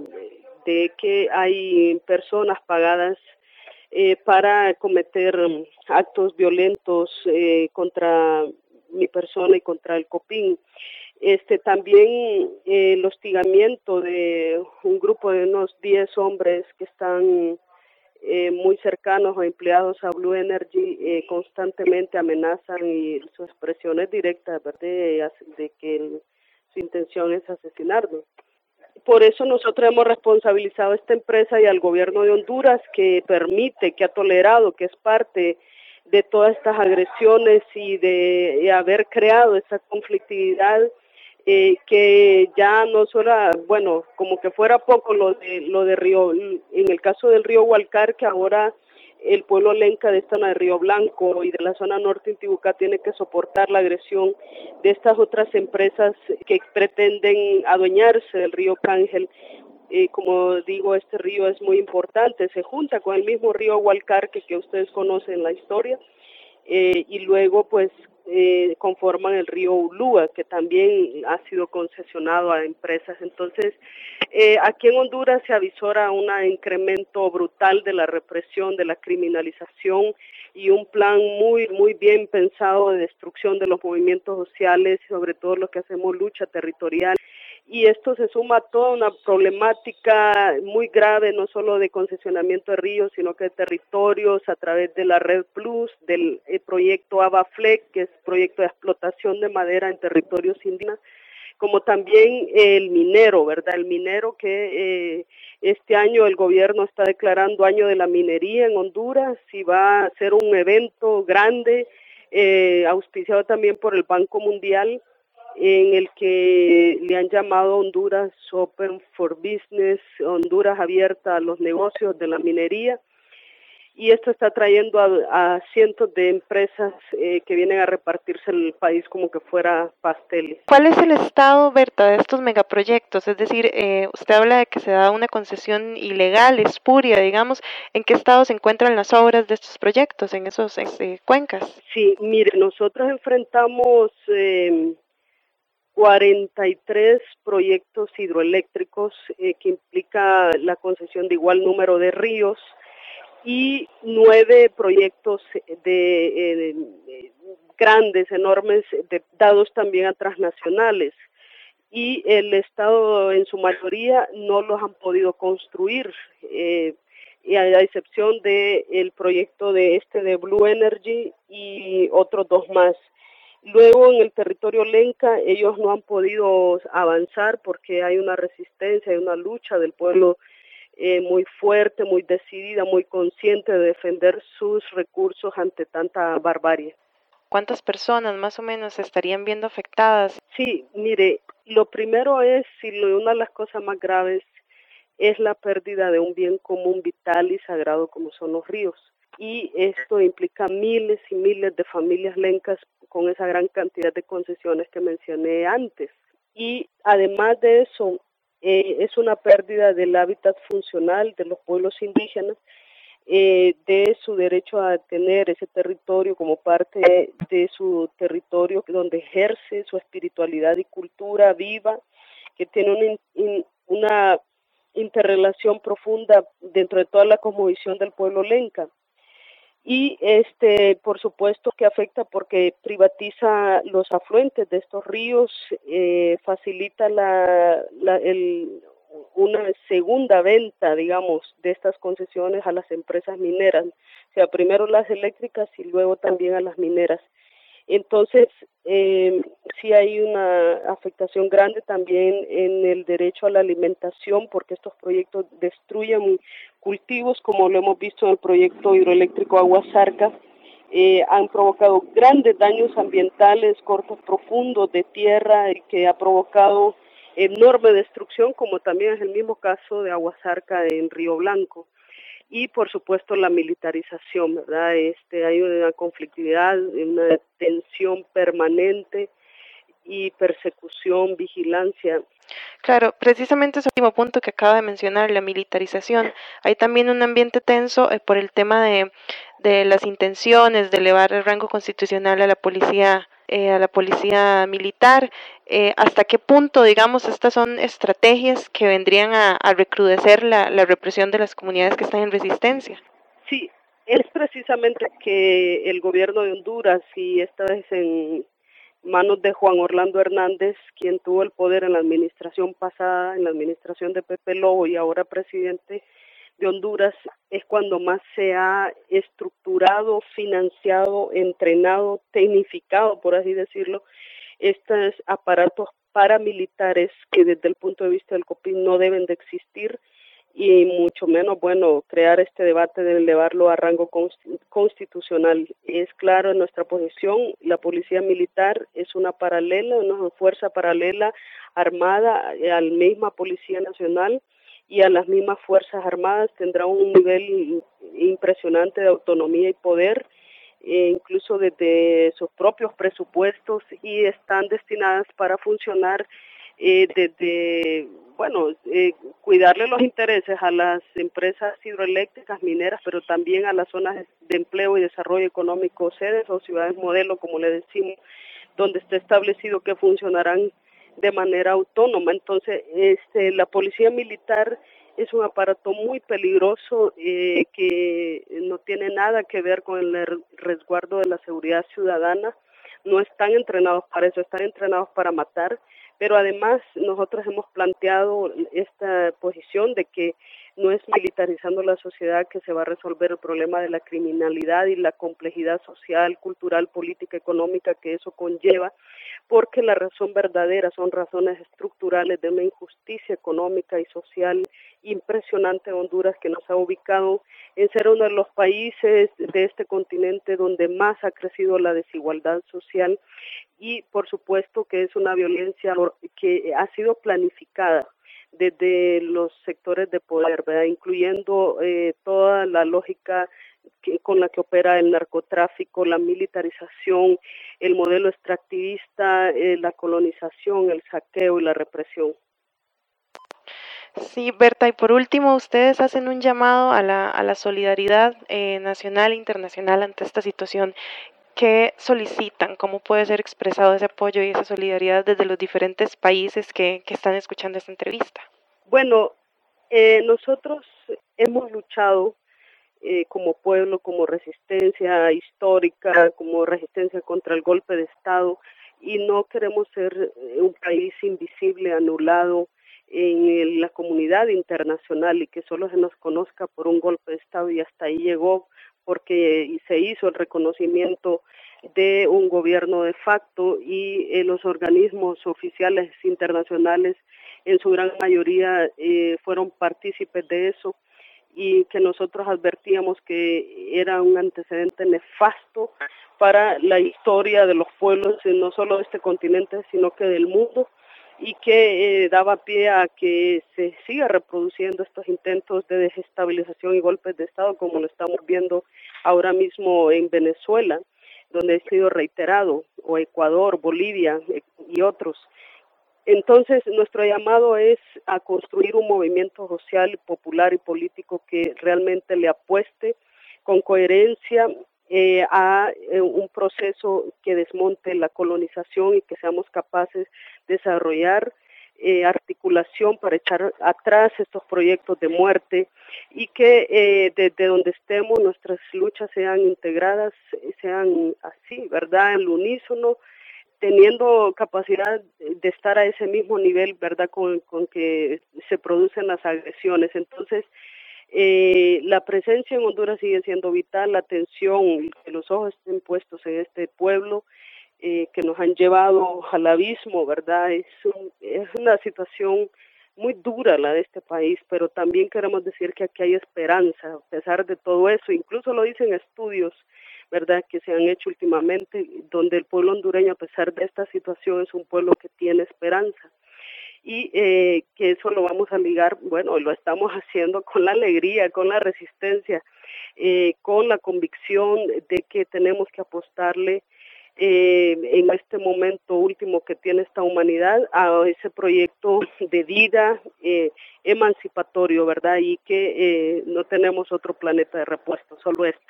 de que hay personas pagadas eh, para cometer actos violentos eh, contra mi persona y contra el COPIN. Este, también eh, el hostigamiento de un grupo de unos diez hombres que están Eh, muy cercanos o empleados a Blue Energy eh, constantemente amenazan y sus expresiones directas, ¿verdad?, de, de que el, su intención es asesinarnos. Por eso nosotros hemos responsabilizado a esta empresa y al gobierno de Honduras, que permite, que ha tolerado, que es parte de todas estas agresiones y de, de haber creado esa conflictividad. Eh, que ya no solo, bueno, como que fuera poco lo de lo de Río, en el caso del río Hualcar, que ahora el pueblo lenca de esta zona de Río Blanco y de la zona norte de Intibucá tiene que soportar la agresión de estas otras empresas que pretenden adueñarse del río Cángel. Eh, como digo, este río es muy importante, se junta con el mismo río Hualcar que, que ustedes conocen la historia, eh, y luego pues Eh, conforman el río Ulúa, que también ha sido concesionado a empresas. Entonces, eh, aquí en Honduras se avisora un incremento brutal de la represión, de la criminalización y un plan muy, muy bien pensado de destrucción de los movimientos sociales, sobre todo lo que hacemos lucha territorial. Y esto se suma a toda una problemática muy grave, no solo de concesionamiento de ríos, sino que de territorios a través de la Red Plus, del proyecto ABAFLEC, que es proyecto de explotación de madera en territorios indígenas, como también el minero, ¿verdad? El minero que eh, este año el gobierno está declarando año de la minería en Honduras y va a ser un evento grande, eh, auspiciado también por el Banco Mundial, en el que le han llamado Honduras Open for Business, Honduras abierta a los negocios de la minería, y esto está trayendo a, a cientos de empresas eh, que vienen a repartirse el país como que fuera pasteles. ¿Cuál es el estado, Berta, de estos megaproyectos? Es decir, eh, usted habla de que se da una concesión ilegal, espuria, digamos. ¿En qué estado se encuentran las obras de estos proyectos, en esos eh, cuencas? Sí, mire, nosotros enfrentamos Eh, cuarenta y tres proyectos hidroeléctricos eh, que implica la concesión de igual número de ríos y nueve proyectos de eh, grandes, enormes, de, dados también a transnacionales. Y el Estado en su mayoría no los han podido construir. Eh, y a, a excepción de el proyecto de este de Blue Energy y otros dos más. Luego en el territorio lenca ellos no han podido avanzar porque hay una resistencia, hay una lucha del pueblo eh, muy fuerte, muy decidida, muy consciente de defender sus recursos ante tanta barbarie. ¿Cuántas personas más o menos se estarían viendo afectadas? Sí, mire, lo primero es, y una de las cosas más graves es la pérdida de un bien común vital y sagrado como son los ríos. Y esto implica miles y miles de familias lencas con esa gran cantidad de concesiones que mencioné antes. Y además de eso, eh, es una pérdida del hábitat funcional de los pueblos indígenas, eh, de su derecho a tener ese territorio como parte de su territorio donde ejerce su espiritualidad y cultura viva, que tiene una, in, una interrelación profunda dentro de toda la cosmovisión del pueblo lenca. Y este, por supuesto que afecta porque privatiza los afluentes de estos ríos, eh, facilita la, la, el, una segunda venta, digamos, de estas concesiones a las empresas mineras, o sea, primero las eléctricas y luego también a las mineras. Entonces, eh, sí hay una afectación grande también en el derecho a la alimentación, porque estos proyectos destruyen cultivos, como lo hemos visto en el proyecto hidroeléctrico Aguasarca, eh, han provocado grandes daños ambientales, cortes profundos de tierra, que ha provocado enorme destrucción, como también es el mismo caso de Aguasarca en Río Blanco. Y por supuesto la militarización, ¿verdad? Este, hay una conflictividad, una tensión permanente y persecución, vigilancia. Claro, precisamente ese último punto que acaba de mencionar, la militarización. Hay también un ambiente tenso eh, por el tema de, de las intenciones de elevar el rango constitucional a la policía, eh, a la policía militar. Eh, ¿Hasta qué punto, digamos, estas son estrategias que vendrían a, a recrudecer la, la represión de las comunidades que están en resistencia? Sí, es precisamente que el gobierno de Honduras, y esta vez en manos de Juan Orlando Hernández, quien tuvo el poder en la administración pasada, en la administración de Pepe Lobo y ahora presidente de Honduras, es cuando más se ha estructurado, financiado, entrenado, tecnificado, por así decirlo, estos aparatos paramilitares que desde el punto de vista del COPIN no deben de existir, y mucho menos, bueno, crear este debate de elevarlo a rango constitucional. Es claro en nuestra posición, la policía militar es una paralela, una fuerza paralela armada a la misma Policía Nacional y a las mismas Fuerzas Armadas, tendrá un nivel impresionante de autonomía y poder, e incluso desde sus propios presupuestos, y están destinadas para funcionar eh, desde, bueno, eh, cuidarle los intereses a las empresas hidroeléctricas, mineras, pero también a las zonas de empleo y desarrollo económico, sedes o ciudades modelo, como le decimos, donde está establecido que funcionarán de manera autónoma. Entonces, este, la policía militar es un aparato muy peligroso eh, que no tiene nada que ver con el resguardo de la seguridad ciudadana. No están entrenados para eso, están entrenados para matar, pero además nosotros hemos planteado esta posición de que no es militarizando la sociedad que se va a resolver el problema de la criminalidad y la complejidad social, cultural, política, económica que eso conlleva, porque la razón verdadera son razones estructurales de una injusticia económica y social impresionante de Honduras, que nos ha ubicado en ser uno de los países de este continente donde más ha crecido la desigualdad social, y por supuesto que es una violencia que ha sido planificada desde los sectores de poder, ¿verdad? Incluyendo eh, toda la lógica que, con la que opera el narcotráfico, la militarización, el modelo extractivista, eh, la colonización, el saqueo y la represión. Sí, Berta, y por último, ustedes hacen un llamado a la, a la solidaridad eh, nacional e internacional ante esta situación. ¿Qué solicitan? ¿Cómo puede ser expresado ese apoyo y esa solidaridad desde los diferentes países que, que están escuchando esta entrevista? Bueno, eh, nosotros hemos luchado eh, como pueblo, como resistencia histórica, como resistencia contra el golpe de Estado, y no queremos ser un país invisible, anulado, en la comunidad internacional y que solo se nos conozca por un golpe de Estado, y hasta ahí llegó porque se hizo el reconocimiento de un gobierno de facto y eh, los organismos oficiales internacionales en su gran mayoría eh, fueron partícipes de eso, y que nosotros advertíamos que era un antecedente nefasto para la historia de los pueblos, no solo de este continente, sino que del mundo, y que eh, daba pie a que se siga reproduciendo estos intentos de desestabilización y golpes de Estado, como lo estamos viendo ahora mismo en Venezuela, donde ha sido reiterado, o Ecuador, Bolivia eh, y otros. Entonces, nuestro llamado es a construir un movimiento social, popular y político que realmente le apueste con coherencia eh, a eh, un proceso que desmonte la colonización y que seamos capaces de desarrollar eh, articulación para echar atrás estos proyectos de muerte, y que eh, desde donde estemos nuestras luchas sean integradas, sean así, ¿verdad?, en el unísono, teniendo capacidad de estar a ese mismo nivel, ¿verdad?, con, con que se producen las agresiones. Entonces, eh, la presencia en Honduras sigue siendo vital, la atención, que los ojos estén puestos en este pueblo, eh, que nos han llevado al abismo, ¿verdad? Es, un, es una situación muy dura la de este país, pero también queremos decir que aquí hay esperanza, a pesar de todo eso. Incluso lo dicen estudios, ¿verdad?, que se han hecho últimamente, donde el pueblo hondureño, a pesar de esta situación, es un pueblo que tiene esperanza. Y eh, que eso lo vamos a ligar, bueno, lo estamos haciendo con la alegría, con la resistencia, eh, con la convicción de que tenemos que apostarle eh, en este momento último que tiene esta humanidad a ese proyecto de vida eh, emancipatorio, ¿verdad? Y que eh, no tenemos otro planeta de repuesto, solo este.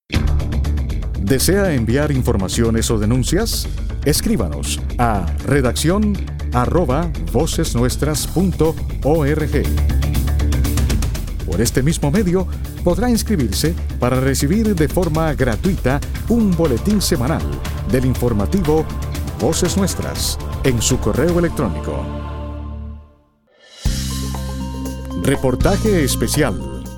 ¿Desea enviar informaciones o denuncias? Escríbanos a redacción arroba vocesnuestras punto org. Por este mismo medio podrá inscribirse para recibir de forma gratuita un boletín semanal del informativo Voces Nuestras en su correo electrónico. Reportaje especial.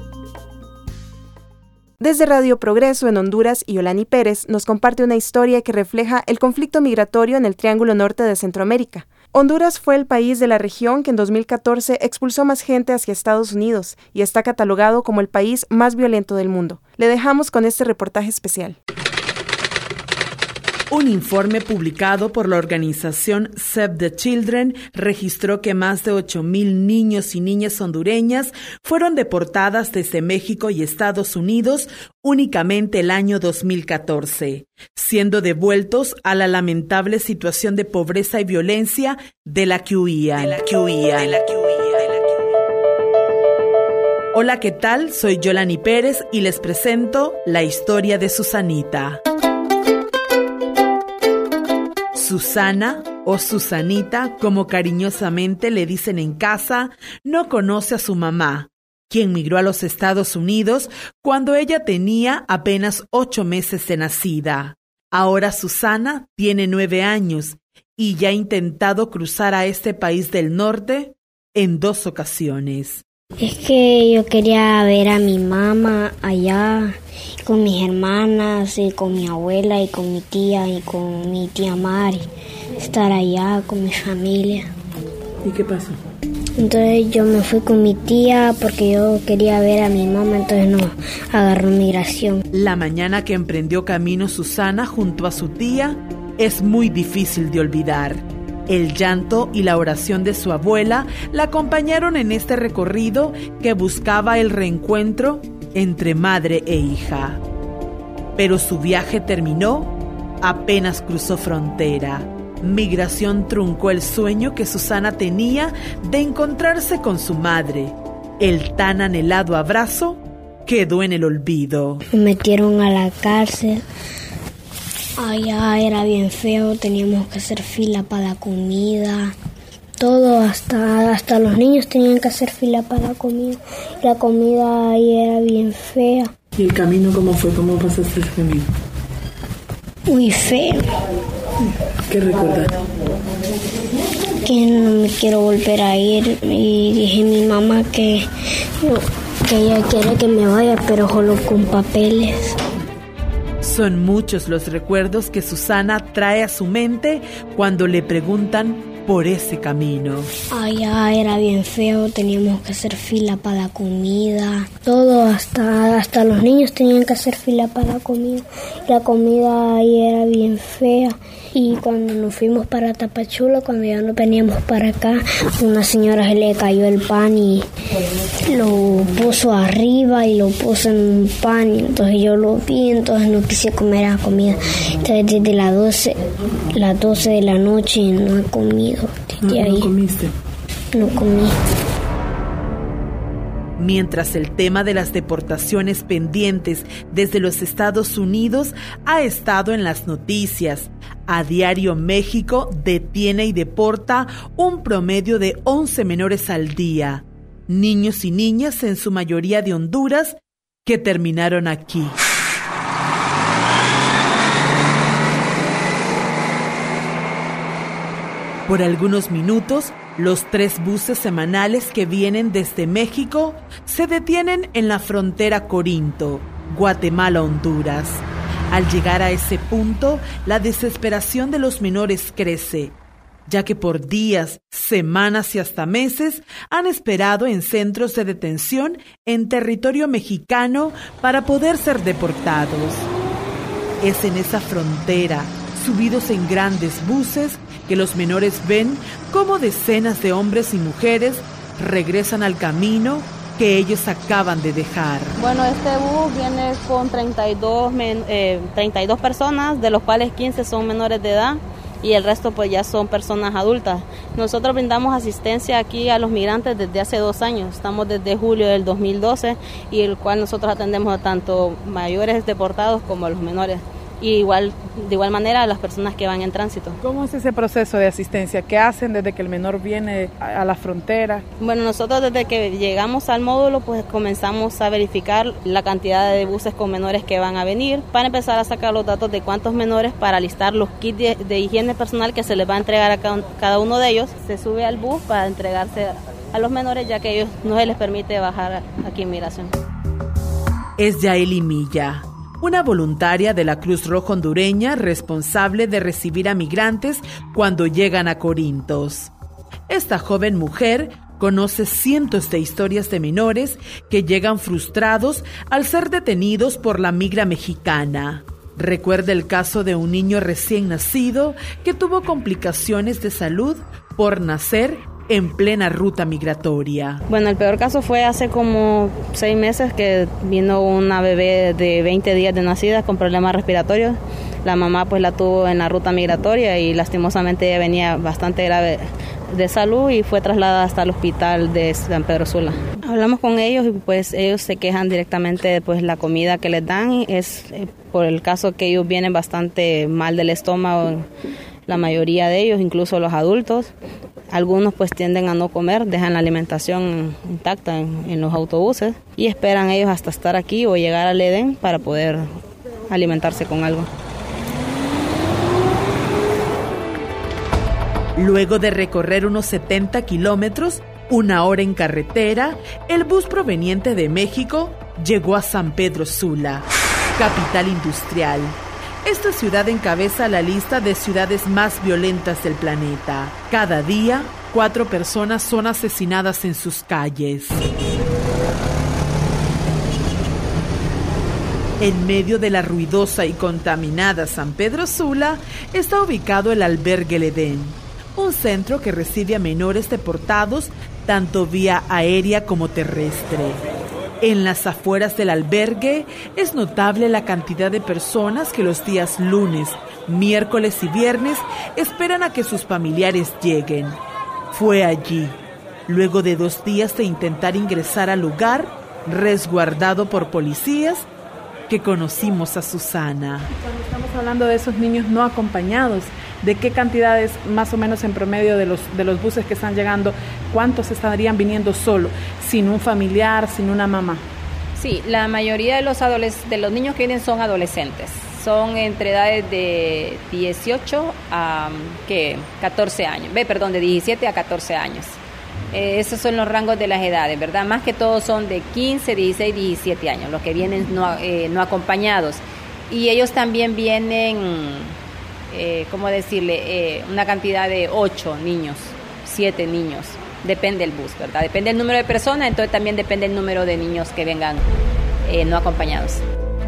Desde Radio Progreso en Honduras, Yolani Pérez nos comparte una historia que refleja el conflicto migratorio en el Triángulo Norte de Centroamérica. Honduras fue el país de la región que en dos mil catorce expulsó más gente hacia Estados Unidos y está catalogado como el país más violento del mundo. Le dejamos con este reportaje especial. Un informe publicado por la organización Save the Children registró que más de ocho mil niños y niñas hondureñas fueron deportadas desde México y Estados Unidos únicamente el año dos mil catorce, siendo devueltos a la lamentable situación de pobreza y violencia de la que huían. De la que huían. De la que huían. De la que huían. Hola, ¿qué tal? Soy Yolani Pérez y les presento la historia de Susanita. Susana, o Susanita, como cariñosamente le dicen en casa, no conoce a su mamá, quien migró a los Estados Unidos cuando ella tenía apenas ocho meses de nacida. Ahora Susana tiene nueve años y ya ha intentado cruzar a este país del norte en dos ocasiones. Es que yo quería ver a mi mamá allá con mis hermanas y con mi abuela y con mi tía y con mi tía Mari, estar allá con mi familia. ¿Y qué pasó? Entonces yo me fui con mi tía porque yo quería ver a mi mamá, entonces nos agarró migración. La mañana que emprendió camino Susana junto a su tía es muy difícil de olvidar. El llanto y la oración de su abuela la acompañaron en este recorrido que buscaba el reencuentro entre madre e hija. Pero su viaje terminó apenas cruzó frontera. Migración truncó el sueño que Susana tenía de encontrarse con su madre. El tan anhelado abrazo quedó en el olvido. Me metieron a la cárcel. Allá era bien feo, teníamos que hacer fila para la comida, todo, hasta, hasta los niños tenían que hacer fila para la comida. La comida ahí era bien fea. ¿Y el camino cómo fue? ¿Cómo pasaste el camino? Muy feo. ¿Qué recuerdas? que no me quiero volver a ir y dije a mi mamá que, que ella quiere que me vaya, pero solo con papeles. Son muchos los recuerdos que Susana trae a su mente cuando le preguntan por ese camino. Allá era bien feo, teníamos que hacer fila para la comida, todo, hasta, hasta los niños tenían que hacer fila para la comida. La comida ahí era bien fea. Y cuando nos fuimos para Tapachula, cuando ya nos veníamos para acá, una señora se le cayó el pan y lo puso arriba y lo puso en un pan. Y entonces yo lo vi, entonces no quise comer la comida. Entonces desde las doce, las doce de la noche no he comido. Desde ¿No, ahí. ¿No comiste? No comí. Mientras el tema de las deportaciones pendientes desde los Estados Unidos ha estado en las noticias, a diario México detiene y deporta un promedio de once menores al día, niños y niñas en su mayoría de Honduras, que terminaron aquí. Por algunos minutos, los tres buses semanales que vienen desde México se detienen en la frontera Corinto, Guatemala-Honduras. Al llegar a ese punto, la desesperación de los menores crece, ya que por días, semanas y hasta meses han esperado en centros de detención en territorio mexicano para poder ser deportados. Es en esa frontera, subidos en grandes buses, que los menores ven cómo decenas de hombres y mujeres regresan al camino que ellos acaban de dejar. Bueno, este bus viene con treinta y dos, eh, treinta y dos personas, de los cuales quince son menores de edad y el resto pues ya son personas adultas. Nosotros brindamos asistencia aquí a los migrantes desde hace dos años. Estamos desde julio del dos mil doce y el cual nosotros atendemos a tanto mayores deportados como a los menores. Y igual, de igual manera a las personas que van en tránsito. ¿Cómo es ese proceso de asistencia? ¿Qué hacen desde que el menor viene a, a la frontera? Bueno, nosotros desde que llegamos al módulo pues comenzamos a verificar la cantidad de buses con menores que van a venir para empezar a sacar los datos de cuántos menores para listar los kits de, de higiene personal que se les va a entregar a cada, cada uno de ellos. Se sube al bus para entregarse a los menores ya que a ellos no se les permite bajar aquí en migración. Es Yaeli Milla, una voluntaria de la Cruz Roja hondureña responsable de recibir a migrantes cuando llegan a Corintos. Esta joven mujer conoce cientos de historias de menores que llegan frustrados al ser detenidos por la migra mexicana. Recuerda el caso de un niño recién nacido que tuvo complicaciones de salud por nacer en plena ruta migratoria. Bueno, el peor caso fue hace como seis meses que vino una bebé de veinte días de nacida con problemas respiratorios. La mamá pues la tuvo en la ruta migratoria y lastimosamente ella venía bastante grave de salud y fue trasladada hasta el hospital de San Pedro Sula. Hablamos con ellos y pues ellos se quejan directamente de pues la comida que les dan. Es eh, por el caso que ellos vienen bastante mal del estómago, la mayoría de ellos, incluso los adultos. Algunos pues tienden a no comer, dejan la alimentación intacta en, en los autobuses y esperan ellos hasta estar aquí o llegar al Edén para poder alimentarse con algo. Luego de recorrer unos setenta kilómetros, una hora en carretera, el bus proveniente de México llegó a San Pedro Sula, capital industrial. Esta ciudad encabeza la lista de ciudades más violentas del planeta. Cada día, cuatro personas son asesinadas en sus calles. En medio de la ruidosa y contaminada San Pedro Sula está ubicado el albergue El Edén, un centro que recibe a menores deportados tanto vía aérea como terrestre. En las afueras del albergue es notable la cantidad de personas que los días lunes, miércoles y viernes esperan a que sus familiares lleguen. Fue allí, luego de dos días de intentar ingresar al lugar, resguardado por policías, que conocimos a Susana. Cuando estamos hablando de esos niños no acompañados, ¿de qué cantidades más o menos en promedio de los, de los buses que están llegando, cuántos estarían viniendo solo, sin un familiar, sin una mamá? Sí, la mayoría de los, adoles- de los niños que vienen son adolescentes. son entre edades de dieciocho a ¿qué? catorce años, ve, perdón, de diecisiete a catorce años. Eh, esos son los rangos de las edades, ¿verdad? Más que todo son de quince, dieciséis, diecisiete años, los que vienen no, eh, no acompañados. Y ellos también vienen, eh, ¿cómo decirle? Eh, una cantidad de ocho niños, siete niños. Depende del bus, ¿verdad? Depende del número de personas, entonces también depende el número de niños que vengan eh, no acompañados.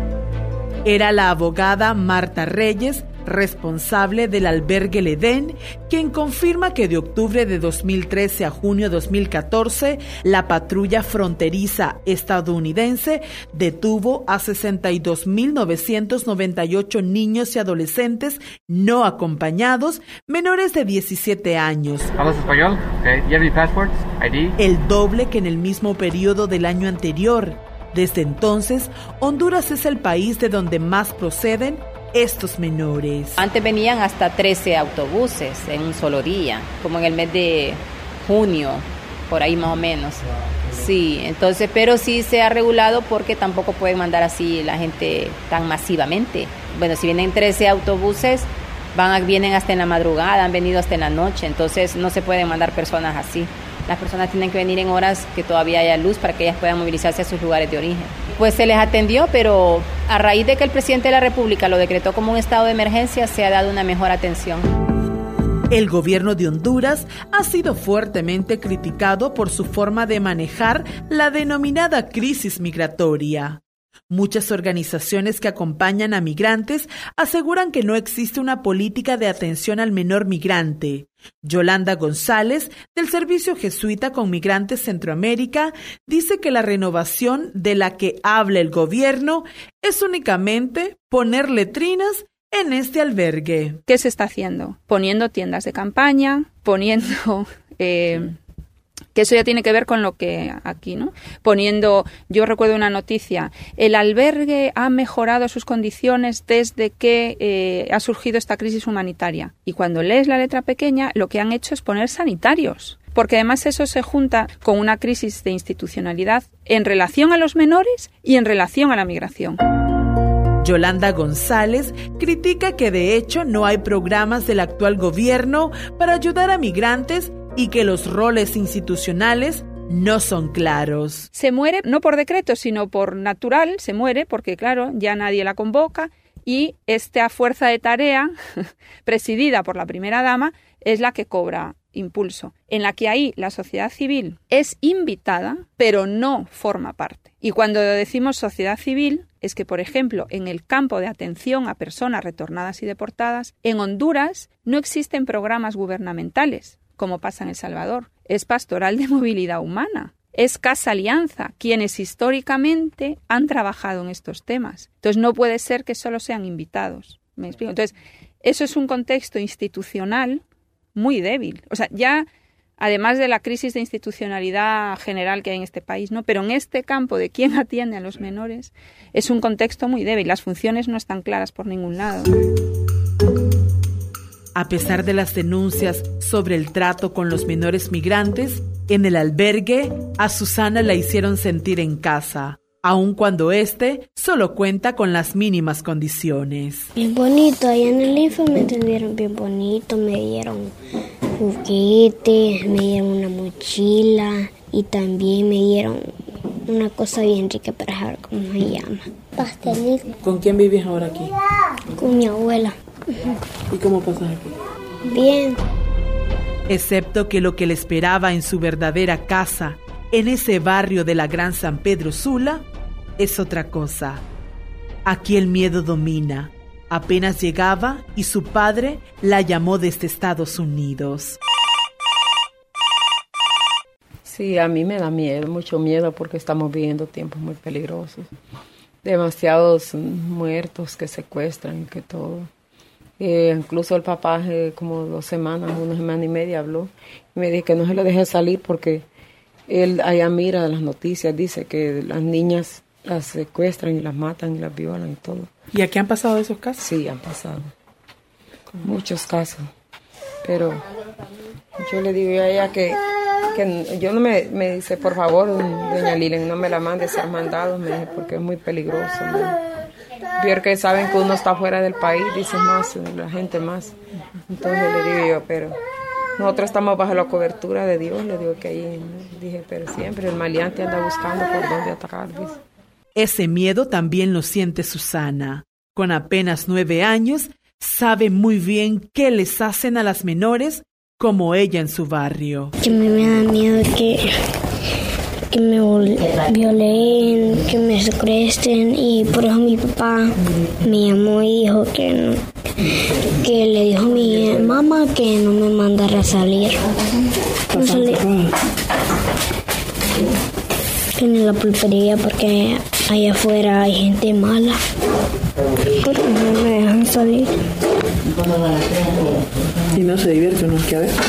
Era la abogada Marta Reyes, responsable del albergue El Edén, quien confirma que de octubre de dos mil trece a junio de dos mil catorce, la patrulla fronteriza estadounidense detuvo a sesenta y dos mil novecientos noventa y ocho niños y adolescentes no acompañados, menores de diecisiete años. ¿Hablas español? Okay. ¿You have any passports? I D? El doble que en el mismo periodo del año anterior. Desde entonces, Honduras es el país de donde más proceden estos menores. Antes venían hasta trece autobuses en un solo día, como en el mes de junio, por ahí más o menos. Sí, entonces, pero sí se ha regulado porque tampoco pueden mandar así la gente tan masivamente. Bueno, si vienen trece autobuses, van a, vienen hasta en la madrugada, han venido hasta en la noche, entonces no se pueden mandar personas así. Las personas tienen que venir en horas que todavía haya luz para que ellas puedan movilizarse a sus lugares de origen. Pues se les atendió, pero a raíz de que el presidente de la República lo decretó como un estado de emergencia, se ha dado una mejor atención. El gobierno de Honduras ha sido fuertemente criticado por su forma de manejar la denominada crisis migratoria. Muchas organizaciones que acompañan a migrantes aseguran que no existe una política de atención al menor migrante. Yolanda González, del Servicio Jesuita con Migrantes Centroamérica, dice que la renovación de la que habla el gobierno es únicamente poner letrinas en este albergue. ¿Qué se está haciendo? Poniendo tiendas de campaña, poniendo... Eh, que eso ya tiene que ver con lo que aquí, ¿no? Poniendo, yo recuerdo una noticia, el albergue ha mejorado sus condiciones desde que eh, ha surgido esta crisis humanitaria. Y cuando lees la letra pequeña, lo que han hecho es poner sanitarios. Porque además eso se junta con una crisis de institucionalidad en relación a los menores y en relación a la migración. Yolanda González critica que de hecho no hay programas del actual gobierno para ayudar a migrantes y que los roles institucionales no son claros. Se muere no por decreto, sino por natural, se muere porque, claro, ya nadie la convoca y esta fuerza de tarea, presidida por la primera dama, es la que cobra impulso, en la que ahí la sociedad civil es invitada, pero no forma parte. Y cuando decimos sociedad civil, es que, por ejemplo, en el campo de atención a personas retornadas y deportadas, en Honduras no existen programas gubernamentales, como pasa en El Salvador. Es Pastoral de Movilidad Humana. Es Casa Alianza, quienes históricamente han trabajado en estos temas. Entonces no puede ser que solo sean invitados. ¿Me explico? Entonces, eso es un contexto institucional muy débil. O sea, ya, además de la crisis de institucionalidad general que hay en este país, ¿no? Pero en este campo de quién atiende a los menores, es un contexto muy débil. Las funciones no están claras por ningún lado. A pesar de las denuncias sobre el trato con los menores migrantes, en el albergue a Susana la hicieron sentir en casa, aun cuando éste solo cuenta con las mínimas condiciones. Bien bonito, allá en el I N F E me atendieron bien bonito, me dieron juguetes, me dieron una mochila y también me dieron una cosa bien rica para saber cómo se llama. Pastelito. ¿Con quién vives ahora aquí? Con mi abuela. ¿Y cómo pasas aquí? Bien. Excepto que lo que le esperaba en su verdadera casa, en ese barrio de la Gran San Pedro Sula, es otra cosa. Aquí el miedo domina. Apenas llegaba y su padre la llamó desde Estados Unidos. Sí, a mí me da miedo, mucho miedo, porque estamos viviendo tiempos muy peligrosos. Demasiados muertos que secuestran y que todo. Eh, incluso el papá hace como dos semanas, una semana y media habló y me dijo que no se lo deje salir porque él allá mira las noticias, dice que las niñas las secuestran y las matan y las violan y todo. ¿Y aquí han pasado esos casos? Sí, han pasado muchos casos, pero yo le digo a ella que, que yo no me, me dice, por favor, doña Lilen, no me la mande a ser mandado, me dice, porque es muy peligroso, ¿no? Porque saben que uno está fuera del país, dicen más, la gente más. Entonces le digo yo, pero nosotros estamos bajo la cobertura de Dios, le digo que ahí, dije, pero siempre el maleante anda buscando por dónde atacar, dice. Ese miedo también lo siente Susana. Con apenas nueve años, sabe muy bien qué les hacen a las menores como ella en su barrio. Que me, me da miedo que, que me violen, que me secuestren, y por eso mi papá me llamó y dijo que no, que le dijo a mi mamá que no me mandara a salir. No salí. Que ni la pulpería porque allá afuera hay gente mala. Pero no me dejan salir. Y no se divierte uno que a veces.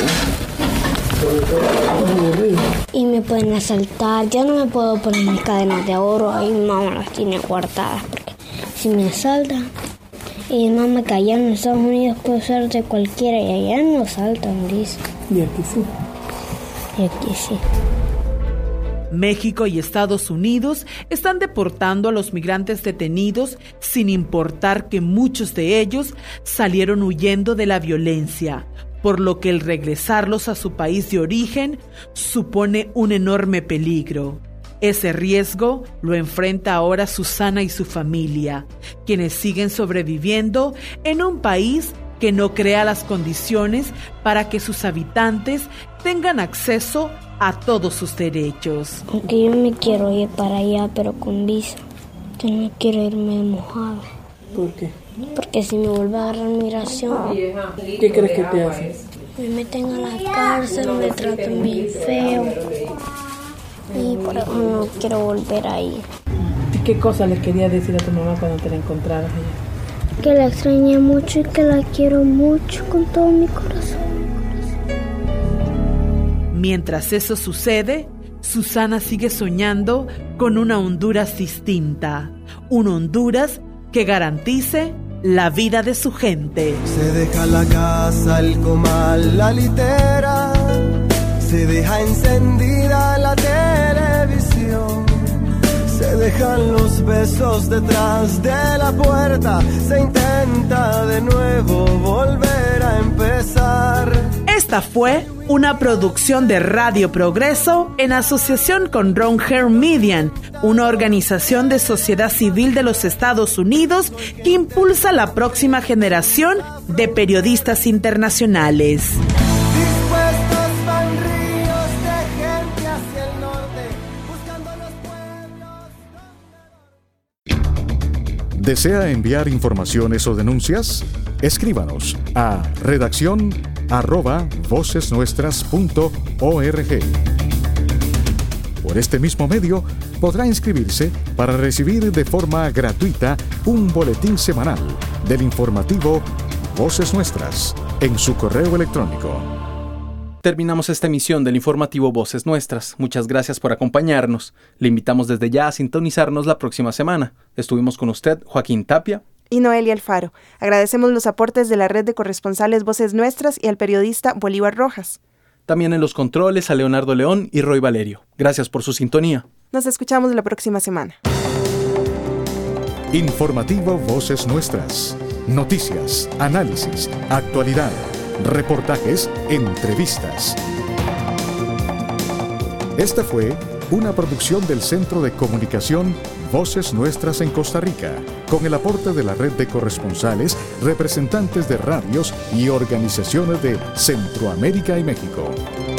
Y me pueden asaltar. Ya no me puedo poner mis cadenas de oro. Ahí mi mamá las tiene guardadas. Porque si me asaltan, y mamá que allá en Estados Unidos puede ser de cualquiera y allá no asaltan, dice. Y aquí sí. Y aquí sí. México y Estados Unidos están deportando a los migrantes detenidos sin importar que muchos de ellos salieron huyendo de la violencia, por lo que el regresarlos a su país de origen supone un enorme peligro. Ese riesgo lo enfrenta ahora Susana y su familia, quienes siguen sobreviviendo en un país que no crea las condiciones para que sus habitantes tengan acceso a todos sus derechos. Aunque yo me quiero ir para allá, pero con visa. Yo no quiero irme mojada. ¿Por qué? Porque si me vuelve a agarrar migración... ¿Qué crees que te hacen? Me meten a la cárcel, me tratan bien feo. Y por eso no quiero volver ahí. ¿Y qué cosa les querías decir a tu mamá cuando te la encontraras allá? Que la extrañé mucho y que la quiero mucho con todo mi corazón. Mientras eso sucede, Susana sigue soñando con una Honduras distinta, un Honduras que garantice la vida de su gente. Se deja la casa, el comal, la litera, se deja encendida la televisión, se dejan los besos detrás de la puerta, se intenta de nuevo volver a empezar. Esta fue una producción de Radio Progreso en asociación con Ron Hair Median, una organización de sociedad civil de los Estados Unidos que impulsa la próxima generación de periodistas internacionales. Dispuestos van ríos de gente hacia el norte, buscando los pueblos. ¿Desea enviar informaciones o denuncias? Escríbanos a redacción arroba vocesnuestras punto org. Por este mismo medio podrá inscribirse para recibir de forma gratuita un boletín semanal del informativo Voces Nuestras en su correo electrónico. Terminamos esta emisión del informativo Voces Nuestras. Muchas gracias por acompañarnos. Le invitamos desde ya a sintonizarnos la próxima semana. Estuvimos con usted, Joaquín Tapia y Noelia Alfaro. Agradecemos los aportes de la red de corresponsales Voces Nuestras y al periodista Bolívar Rojas. También en los controles a Leonardo León y Roy Valerio. Gracias por su sintonía. Nos escuchamos la próxima semana. Informativo Voces Nuestras. Noticias, análisis, actualidad, reportajes, entrevistas. Esta fue una producción del Centro de Comunicación Voces Nuestras en Costa Rica, con el aporte de la red de corresponsales, representantes de radios y organizaciones de Centroamérica y México.